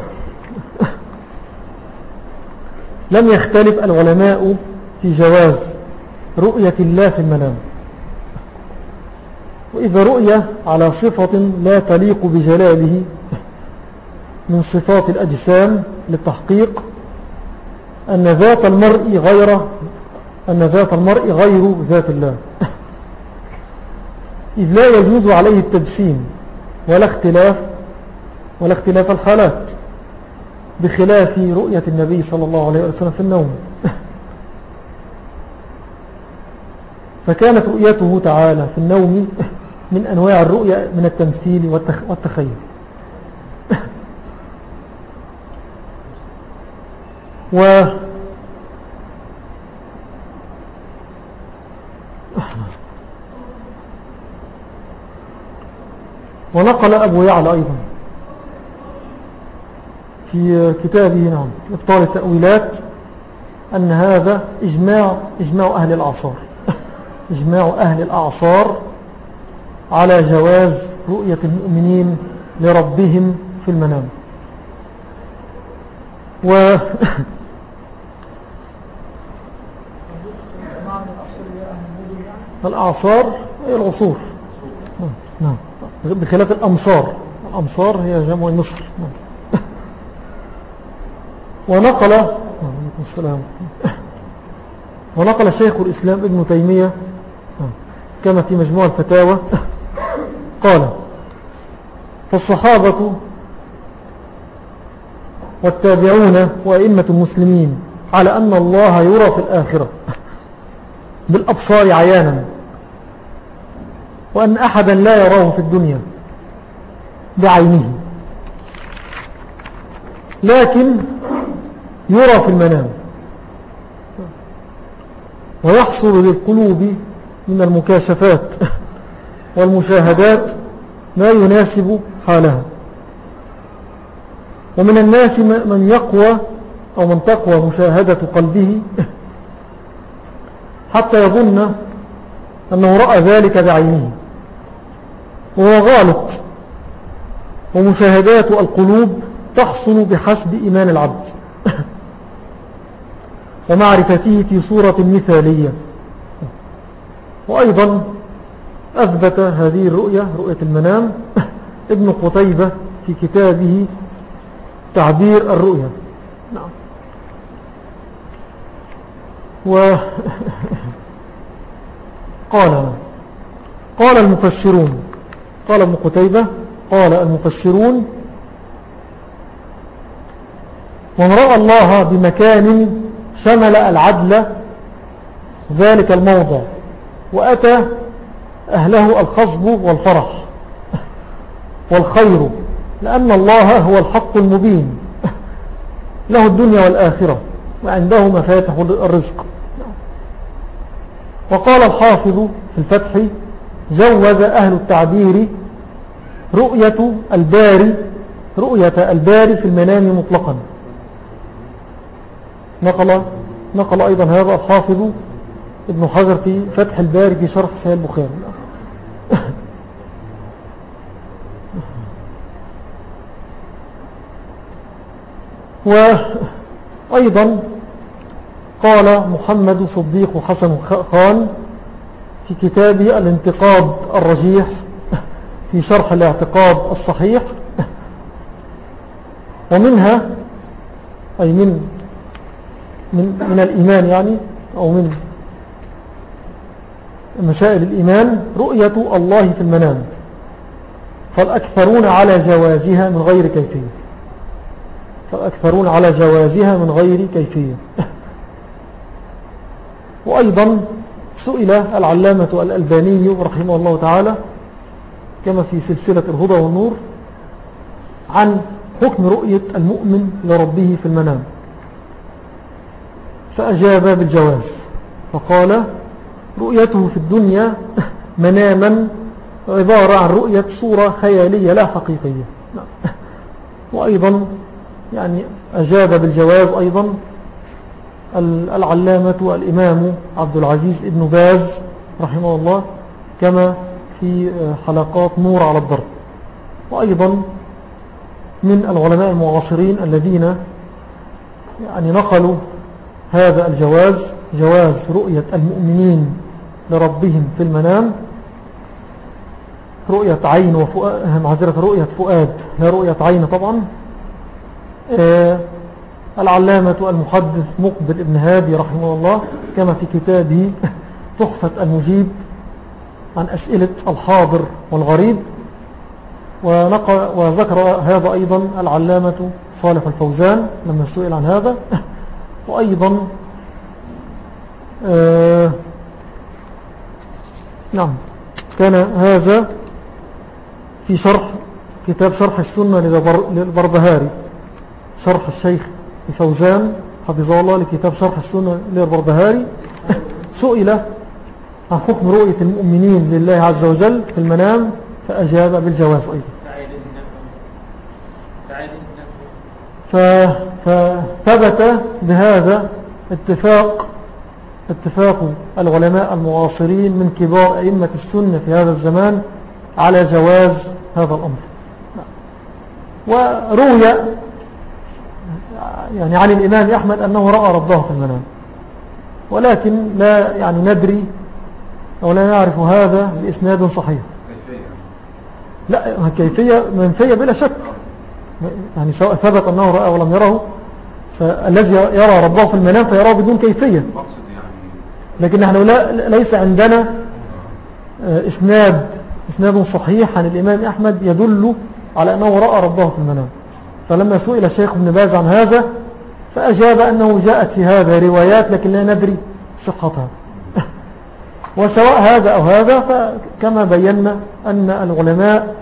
A: لم يختلف العلماء في جواز رؤية الله في المنام، وإذا رؤية على صفة لا تليق بجلاله من صفات الأجسام للتحقيق أن ذات المرء غير ذات الله، إذ لا يجوز عليه التجسيم ولا اختلاف الحالات، بخلاف رؤية النبي صلى الله عليه وسلم في النوم. فكانت رؤيته تعالى في النوم من أنواع الرؤية من التمثيل والتخيل. ونقل أبو يعلى أيضا في كتابه، نعم، إبطال التأويلات، أن هذا إجماع أهل الأعصار إجماع أهل الأعصار على جواز رؤية المؤمنين لربهم في المنام. الأعصار هي العصور، نعم. بخلاف الأمصار. الأمصار هي جمع مصر. نعم. ونقل شيخ الإسلام ابن تيمية كما في مجموع الفتاوى قال: فالصحابة والتابعون وأئمة المسلمين على أن الله يرى في الآخرة بالأبصار عيانا، وأن أحدا لا يراه في الدنيا بعينه، لكن يرى في المنام، ويحصل للقلوب من المكاشفات والمشاهدات ما يناسب حالها. ومن الناس من يقوى أو من تقوى مشاهدة قلبه حتى يظن أنه رأى ذلك بعينه، وهو غالط. ومشاهدات القلوب تحصل بحسب إيمان العبد ومعرفته في صورة مثالية. وأيضا أثبت هذه الرؤية، رؤية المنام، ابن قتيبة في كتابه تعبير الرؤيا. نعم. قال المفسرون، قال ابن قتيبة، قال المفسرون: ومن رأى الله بمكان شمل العدل ذلك الموضع، وأتى أهله الخصب والفرح والخير، لأن الله هو الحق المبين، له الدنيا والآخرة، وعنده مفاتح الرزق. وقال الحافظ في الفتح: جوز أهل التعبير رؤية الباري في المنام مطلقا. نقل أيضا هذا الحافظ ابن حجر في فتح الباري في شرح صحيح البخاري. وأيضا قال محمد صديق حسن خان في كتابه الانتقاد الرجيح في شرح الاعتقاد الصحيح، ومنها أي من الإيمان يعني، أو من مسائل الإيمان، رؤية الله في المنام، فالأكثرون على جوازها من غير كيفية. وأيضا سئل العلامة الألباني رحمه الله تعالى كما في سلسلة الهدى والنور عن حكم رؤية المؤمن لربه في المنام، فأجاب بالجواز، فقال: رؤيته في الدنيا مناما عبارة عن رؤية صورة خيالية لا حقيقية. وأيضا يعني أجاب بالجواز أيضا العلامة الإمام عبد العزيز ابن باز رحمه الله كما في حلقات نور على الضرب. وأيضا من العلماء المعاصرين الذين يعني نقلوا هذا الجواز، جواز رؤية المؤمنين لربهم في المنام، رؤية عين وفؤاد، معذرة، رؤية فؤاد لا رؤية عين طبعا. العلامة المحدث مقبل ابن هادي رحمه الله كما في كتابه تحفة المجيب عن أسئلة الحاضر والغريب. وذكر هذا أيضا العلامة صالح الفوزان لما سئل عن هذا. وأيضا نعم كان هذا في شرح كتاب شرح السنة للبربهاري، شرح الشيخ الفوزان حفظه الله لكتاب شرح السنة للبربهاري. سئل عن حكم رؤية المؤمنين لله عز وجل في المنام، فأجاب بالجواز أيضا. فثبت بهذا اتفاق العلماء المعاصرين من كبار أئمة السنة في هذا الزمان على جواز هذا الأمر. وروي يعني عن الإمام أحمد أنه رأى ربه في المنام، ولكن لا يعني ندري أو لا نعرف هذا بإسناد صحيح. لا، كيفية منفية بلا شك، يعني سواء ثبت أنه رأى ولم يره، فالذي يرى ربه في المنام فيراه بدون كيفية. لكن نحن ليس عندنا إسناد صحيح عن الإمام أحمد يدل على أنه رأى ربه في المنام. فلما سئل الشيخ ابن باز عن هذا فأجاب أنه جاءت في هذا روايات لكن لا ندري صحتها. وسواء هذا أو هذا، فكما بينا أن العلماء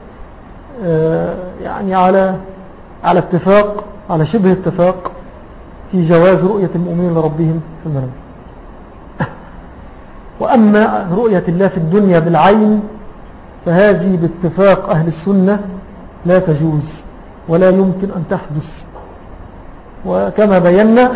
A: يعني على اتفاق، على شبه اتفاق في جواز رؤية المؤمنين لربهم في المنام. وأما رؤية الله في الدنيا بالعين فهذه باتفاق أهل السنة لا تجوز ولا يمكن أن تحدث. وكما بينا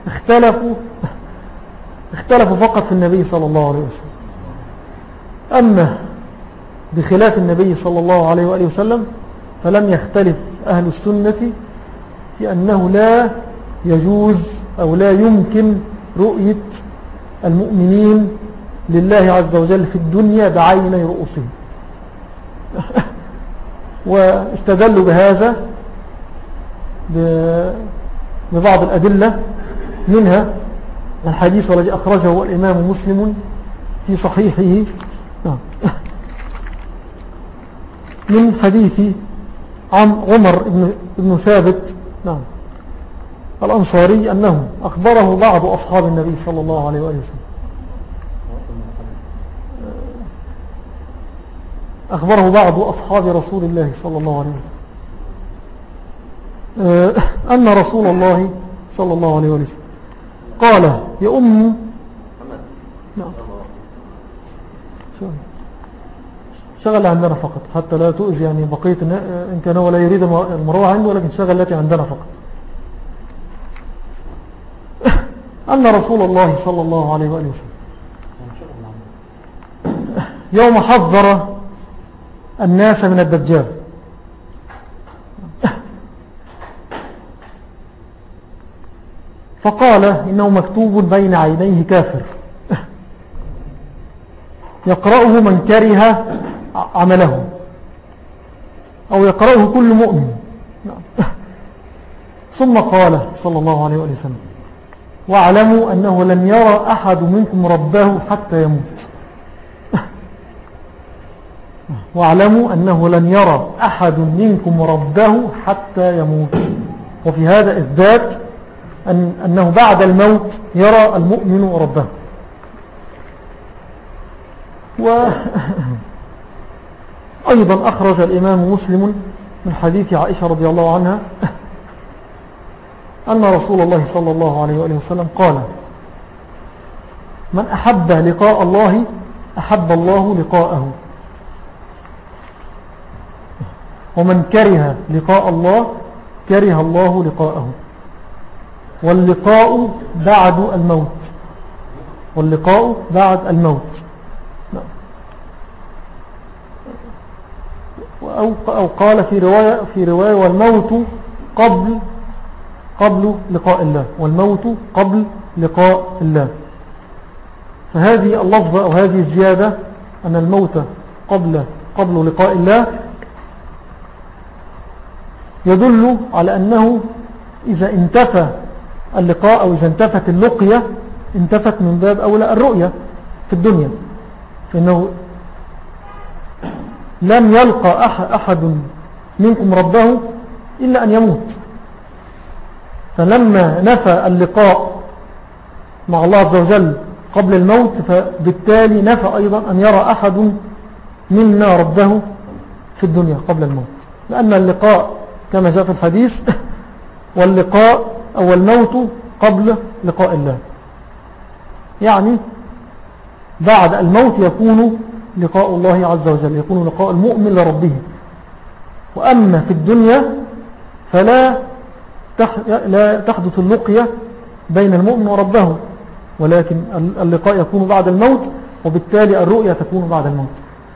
A: اختلفوا فقط في النبي صلى الله عليه وسلم. أما بخلاف النبي صلى الله عليه وآله وسلم فلم يختلف أهل السنة في أنه لا يجوز أو لا يمكن رؤية المؤمنين لله عز وجل في الدنيا بعيني رؤوسهم. واستدلوا بهذا ببعض الأدلة، منها الحديث والذي أخرجه الإمام مسلم في صحيحه من حديث عمر بن ثابت الأنصاري أنه أخبره بعض أصحاب النبي صلى الله عليه وآله وسلم، أخبره بعض أصحاب رسول الله صلى الله عليه وسلم أن رسول الله صلى الله عليه وسلم قال يا أم شغل عندنا فقط حتى لا تؤذي يعني بقية إن كان هو لا يريد المروع عنده، ولكن شغل التي عندنا فقط. أن رسول الله صلى الله عليه وآله وسلم يوم حذر الناس من الدجال فقال إنه مكتوب بين عينيه كافر يقرأه من كره عمله أو يقرأه كل مؤمن. ثم قال صلى الله عليه وسلم واعلموا أنه لن يرى أحد منكم ربه حتى يموت. واعلموا أنه لن يرى أحد منكم ربه حتى يموت. وفي هذا إثبات أنه بعد الموت يرى المؤمن ربه. وأيضا أخرج الإمام مسلم من حديث عائشة رضي الله عنها أن رسول الله صلى الله عليه وآله وسلم قال من أحب لقاء الله أحب الله لقاءه، ومن كره لقاء الله كره الله لقاءه. واللقاء بعد الموت، واللقاء بعد الموت. أو قال في رواية والموت قبل لقاء الله، والموت قبل لقاء الله. فهذه اللفظة أو هذه الزيادة أن الموت قبل لقاء الله يدل على أنه إذا انتفى اللقاء أو إذا انتفت اللقية انتفت من باب أولى الرؤية في الدنيا، فإنه لم يلقى أحد منكم ربه إلا أن يموت. فلما نفى اللقاء مع الله عز وجل قبل الموت فبالتالي نفى أيضا أن يرى أحد منا ربه في الدنيا قبل الموت، لأن اللقاء كما جاء في الحديث واللقاء أو الموت قبل لقاء الله، يعني بعد الموت يكون لقاء الله عز وجل، يكون لقاء المؤمن لربه. وأما في الدنيا فلا تحدث اللقية بين المؤمن وربه، ولكن اللقاء يكون بعد الموت، وبالتالي الرؤية تكون بعد الموت.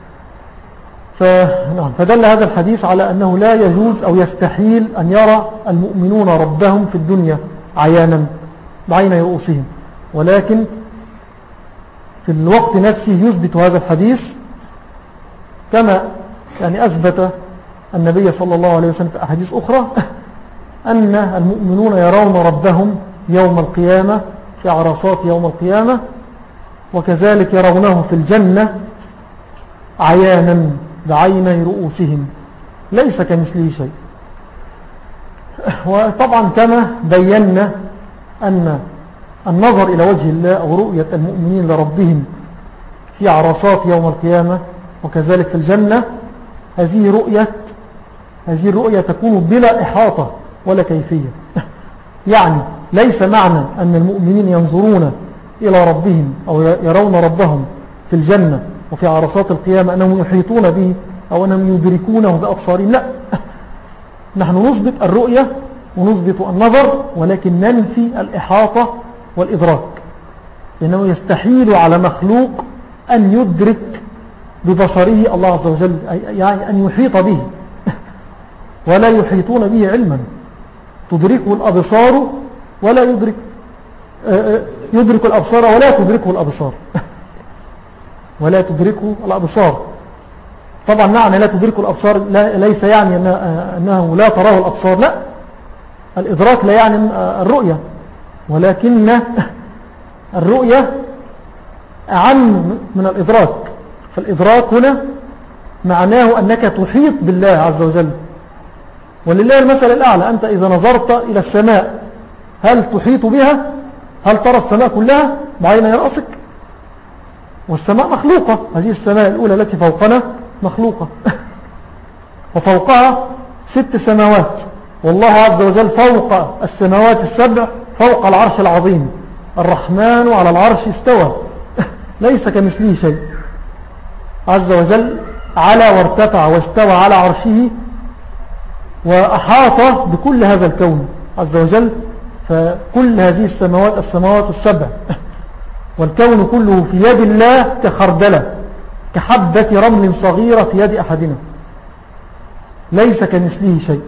A: فدل هذا الحديث على أنه لا يجوز أو يستحيل أن يرى المؤمنون ربهم في الدنيا عيانا بعين رؤوسهم، ولكن في الوقت نفسه يثبت هذا الحديث كما يعني أثبت النبي صلى الله عليه وسلم في أحاديث أخرى أن المؤمنون يرون ربهم يوم القيامة في عرصات يوم القيامة، وكذلك يرونه في الجنة عيانا بعيني رؤوسهم ليس كمثله شيء. وطبعا كما بينا أن النظر إلى وجه الله أو رؤية المؤمنين لربهم في عرصات يوم القيامة وكذلك في الجنة، هذه الرؤية تكون بلا إحاطة ولا كيفية. يعني ليس معنى أن المؤمنين ينظرون إلى ربهم أو يرون ربهم في الجنة وفي عرصات القيامة أنهم يحيطون به أو أنهم يدركونه بأبصارهم، لا، نحن نثبت الرؤية ونثبت النظر، ولكن ننفي الإحاطة والإدراك، لأنه يستحيل على مخلوق أن يدرك ببصره الله عز وجل، يعني أن يحيط به، ولا يحيطون به علما، تدركه الأبصار ولا يدرك الأبصار ولا تدركه الأبصار ولا تدركه الأبصار. طبعا معنى لا تدركه الأبصار ليس يعني أنه لا تراه الأبصار، لا، الإدراك لا يعني الرؤية، ولكن الرؤية أعم من الإدراك. فالإدراك هنا معناه أنك تحيط بالله عز وجل، ولله المثل الأعلى. أنت إذا نظرت إلى السماء هل تحيط بها؟ هل ترى السماء كلها بعين رأسك؟ والسماء مخلوقة، هذه السماء الأولى التي فوقنا مخلوقة وفوقها 6 سماوات، والله عز وجل فوق السماوات السبع فوق العرش العظيم، الرحمن على العرش استوى ليس كمثله شيء عز وجل، على وارتفع واستوى على عرشه وأحاط بكل هذا الكون عز وجل. فكل هذه السماوات السبع والكون كله في يد الله كخردلة، كحبة رمل صغيرة في يد أحدنا، ليس كمثله شيء.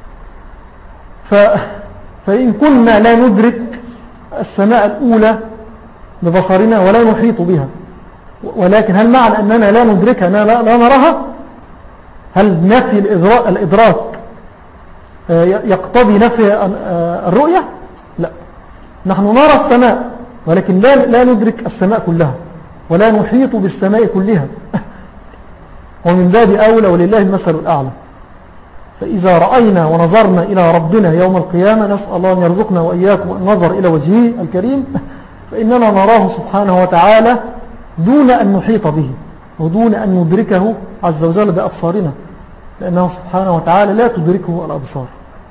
A: فإن كنا لا ندرك السماء الأولى ببصرنا ولا نحيط بها، ولكن هل معنى أننا لا ندركها أننا لا نراها؟ هل نفي الإدراك يقتضي نفي الرؤية؟ لا، نحن نرى السماء ولكن لا ندرك السماء كلها ولا نحيط بالسماء كلها ومن باب أولى ولله المثل الأعلى. فإذا رأينا ونظرنا إلى ربنا يوم القيامة، نسأل الله أن يرزقنا وإياكم النظر إلى وجهه الكريم، فإننا نراه سبحانه وتعالى دون أن نحيط به ودون أن ندركه عز وجل بأبصارنا، لأنه سبحانه وتعالى لا تدركه الأبصار.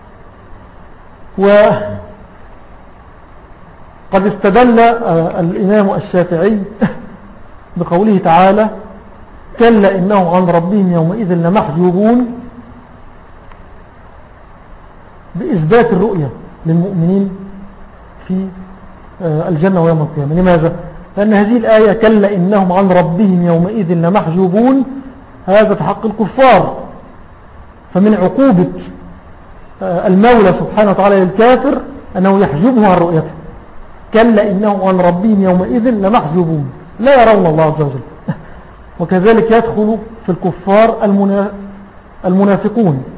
A: وقد استدل الإمام الشافعي بقوله تعالى: كلا إنهم عن ربهم يومئذ لمحجوبون، بإثبات الرؤية للمؤمنين في الجنة ويوم القيامة. لماذا؟ لأن هذه الآية كلا إنهم عن ربهم يومئذ لمحجوبون، هذا في حق الكفار، فمن عقوبة المولى سبحانه وتعالى للكافر أنه يحجبه عن رؤيته. كلا إنهم عن ربهم يومئذ لمحجوبون، لا يرون الله عز وجل. وكذلك يدخل في الكفار المنافقون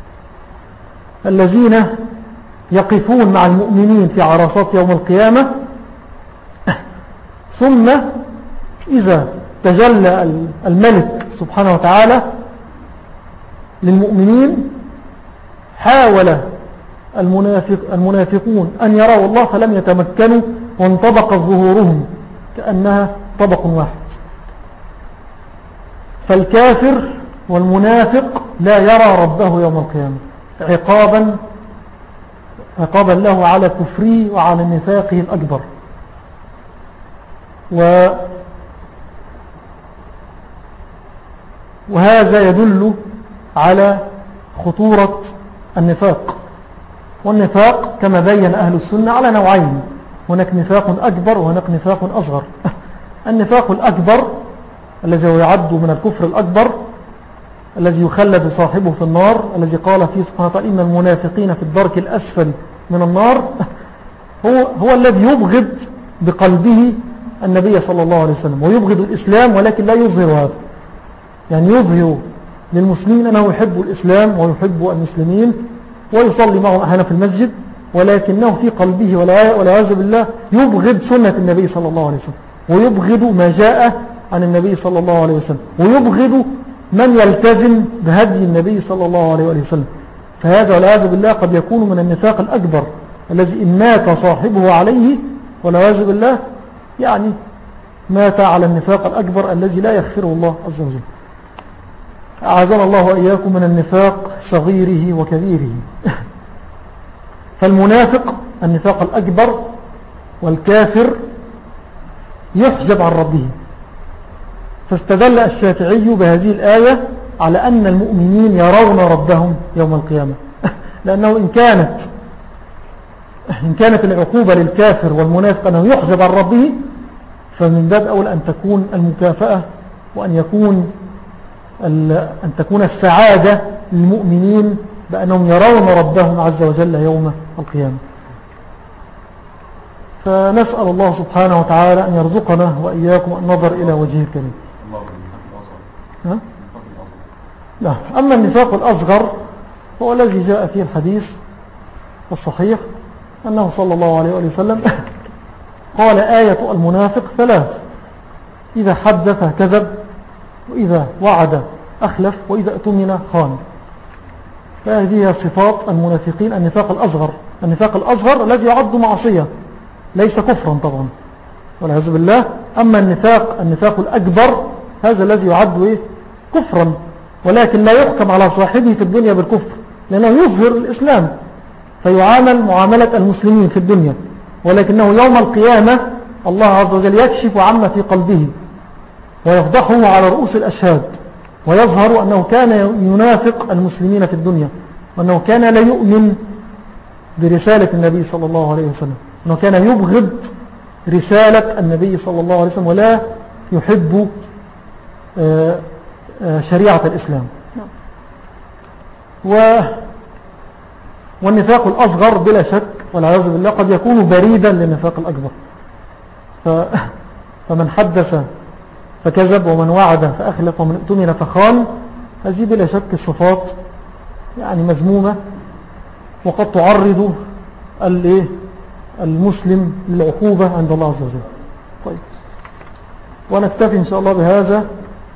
A: الذين يقفون مع المؤمنين في عرصات يوم القيامة، ثم إذا تجلى الملك سبحانه وتعالى للمؤمنين حاول المنافقون أن يروا الله فلم يتمكنوا، وانطبق ظهورهم كأنها طبق واحد. فالكافر والمنافق لا يرى ربه يوم القيامة عقابا له على كفره وعلى نفاقه الأكبر. وهذا يدل على خطورة النفاق. والنفاق كما بين أهل السنة على نوعين: هناك نفاق أكبر وهناك نفاق أصغر. النفاق الأكبر الذي هو يعد من الكفر الأكبر الذي يخلد صاحبه في النار، الذي قال فيه سبحانه وتعالى: إن المنافقين في الدرك الأسفل من النار، هو الذي يبغض بقلبه النبي صلى الله عليه وسلم ويبغض الإسلام، ولكن لا يظهر هذا، يعني يظهر للمسلمين أنه يحب الإسلام ويحب المسلمين ويصلي معهم أحيانا في المسجد، ولكنه في قلبه والعياذ بالله يبغض سنة النبي صلى الله عليه وسلم، ويبغض ما جاء عن النبي صلى الله عليه وسلم، ويبغض من يلتزم بهدي النبي صلى الله عليه وسلم. فهذا والعياذ بالله قد يكون من النفاق الأكبر الذي إن مات صاحبه عليه والعياذ بالله يعني مات على النفاق الأكبر الذي لا يغفره الله عز وجل. أعاذنا الله وإياكم من النفاق صغيره وكبيره. فالمنافق النفاق الأكبر والكافر يحجب عن ربه. فاستدل الشافعي بهذه الآية على أن المؤمنين يرون ربهم يوم القيامة. لأنه إن كانت العقوبة للكافر والمنافق أنه يحجب عن ربه، فمن باب أول أن تكون المكافأة وأن تكون السعادة للمؤمنين بأنهم يرون ربهم عز وجل يوم القيامة. فنسأل الله سبحانه وتعالى أن يرزقنا وإياكم النظر إلى وجهه الكريم. لا، أما النفاق الأصغر هو الذي جاء فيه الحديث الصحيح أنه صلى الله عليه وسلم قال آية المنافق 3: إذا حدث كذب، وإذا وعد أخلف، وإذا اؤتمن خان. فهذه صفات المنافقين. النفاق الأصغر، النفاق الأصغر الذي يعد معصية ليس كفرا طبعا والعياذ بالله. أما النفاق الأكبر هذا الذي يعد كفرا، ولكن لا يحكم على صاحبه في الدنيا بالكفر، لأنه يظهر الإسلام فيعامل معاملة المسلمين في الدنيا، ولكنه يوم القيامة الله عز وجل يكشف عما في قلبه ويفضحه على رؤوس الأشهاد، ويظهر أنه كان ينافق المسلمين في الدنيا، وأنه كان لا يؤمن برسالة النبي صلى الله عليه وسلم، أنه كان يبغض رسالة النبي صلى الله عليه وسلم ولا يحب شريعة الإسلام. والنفاق الأصغر بلا شك والعياذ بالله قد يكون بريدا للنفاق الأكبر. فمن حدث فكذب، ومن وعد فأخلف، ومن اؤتمن فخان. هذه بلا شك الصفات يعني مذمومة، وقد تعرض المسلم للعقوبة عند الله عز وجل. طيب، ونكتفي إن شاء الله بهذا،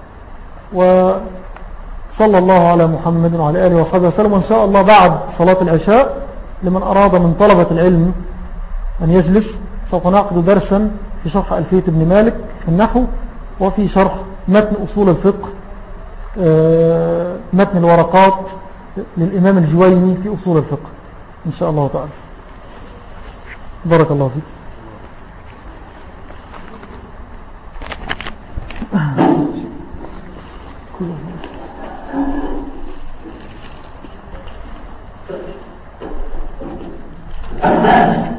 A: وصلى الله على محمد وعلى آله وصحبه وسلم. وإن شاء الله بعد صلاة العشاء لمن أراد من طلبة العلم أن يجلس سوف نعقد درسا في شرح ألفية ابن مالك في النحو، وفي شرح متن أصول الفقه، متن الورقات للإمام الجويني في أصول الفقه إن شاء الله تعالى. بارك الله فيك. Thank you.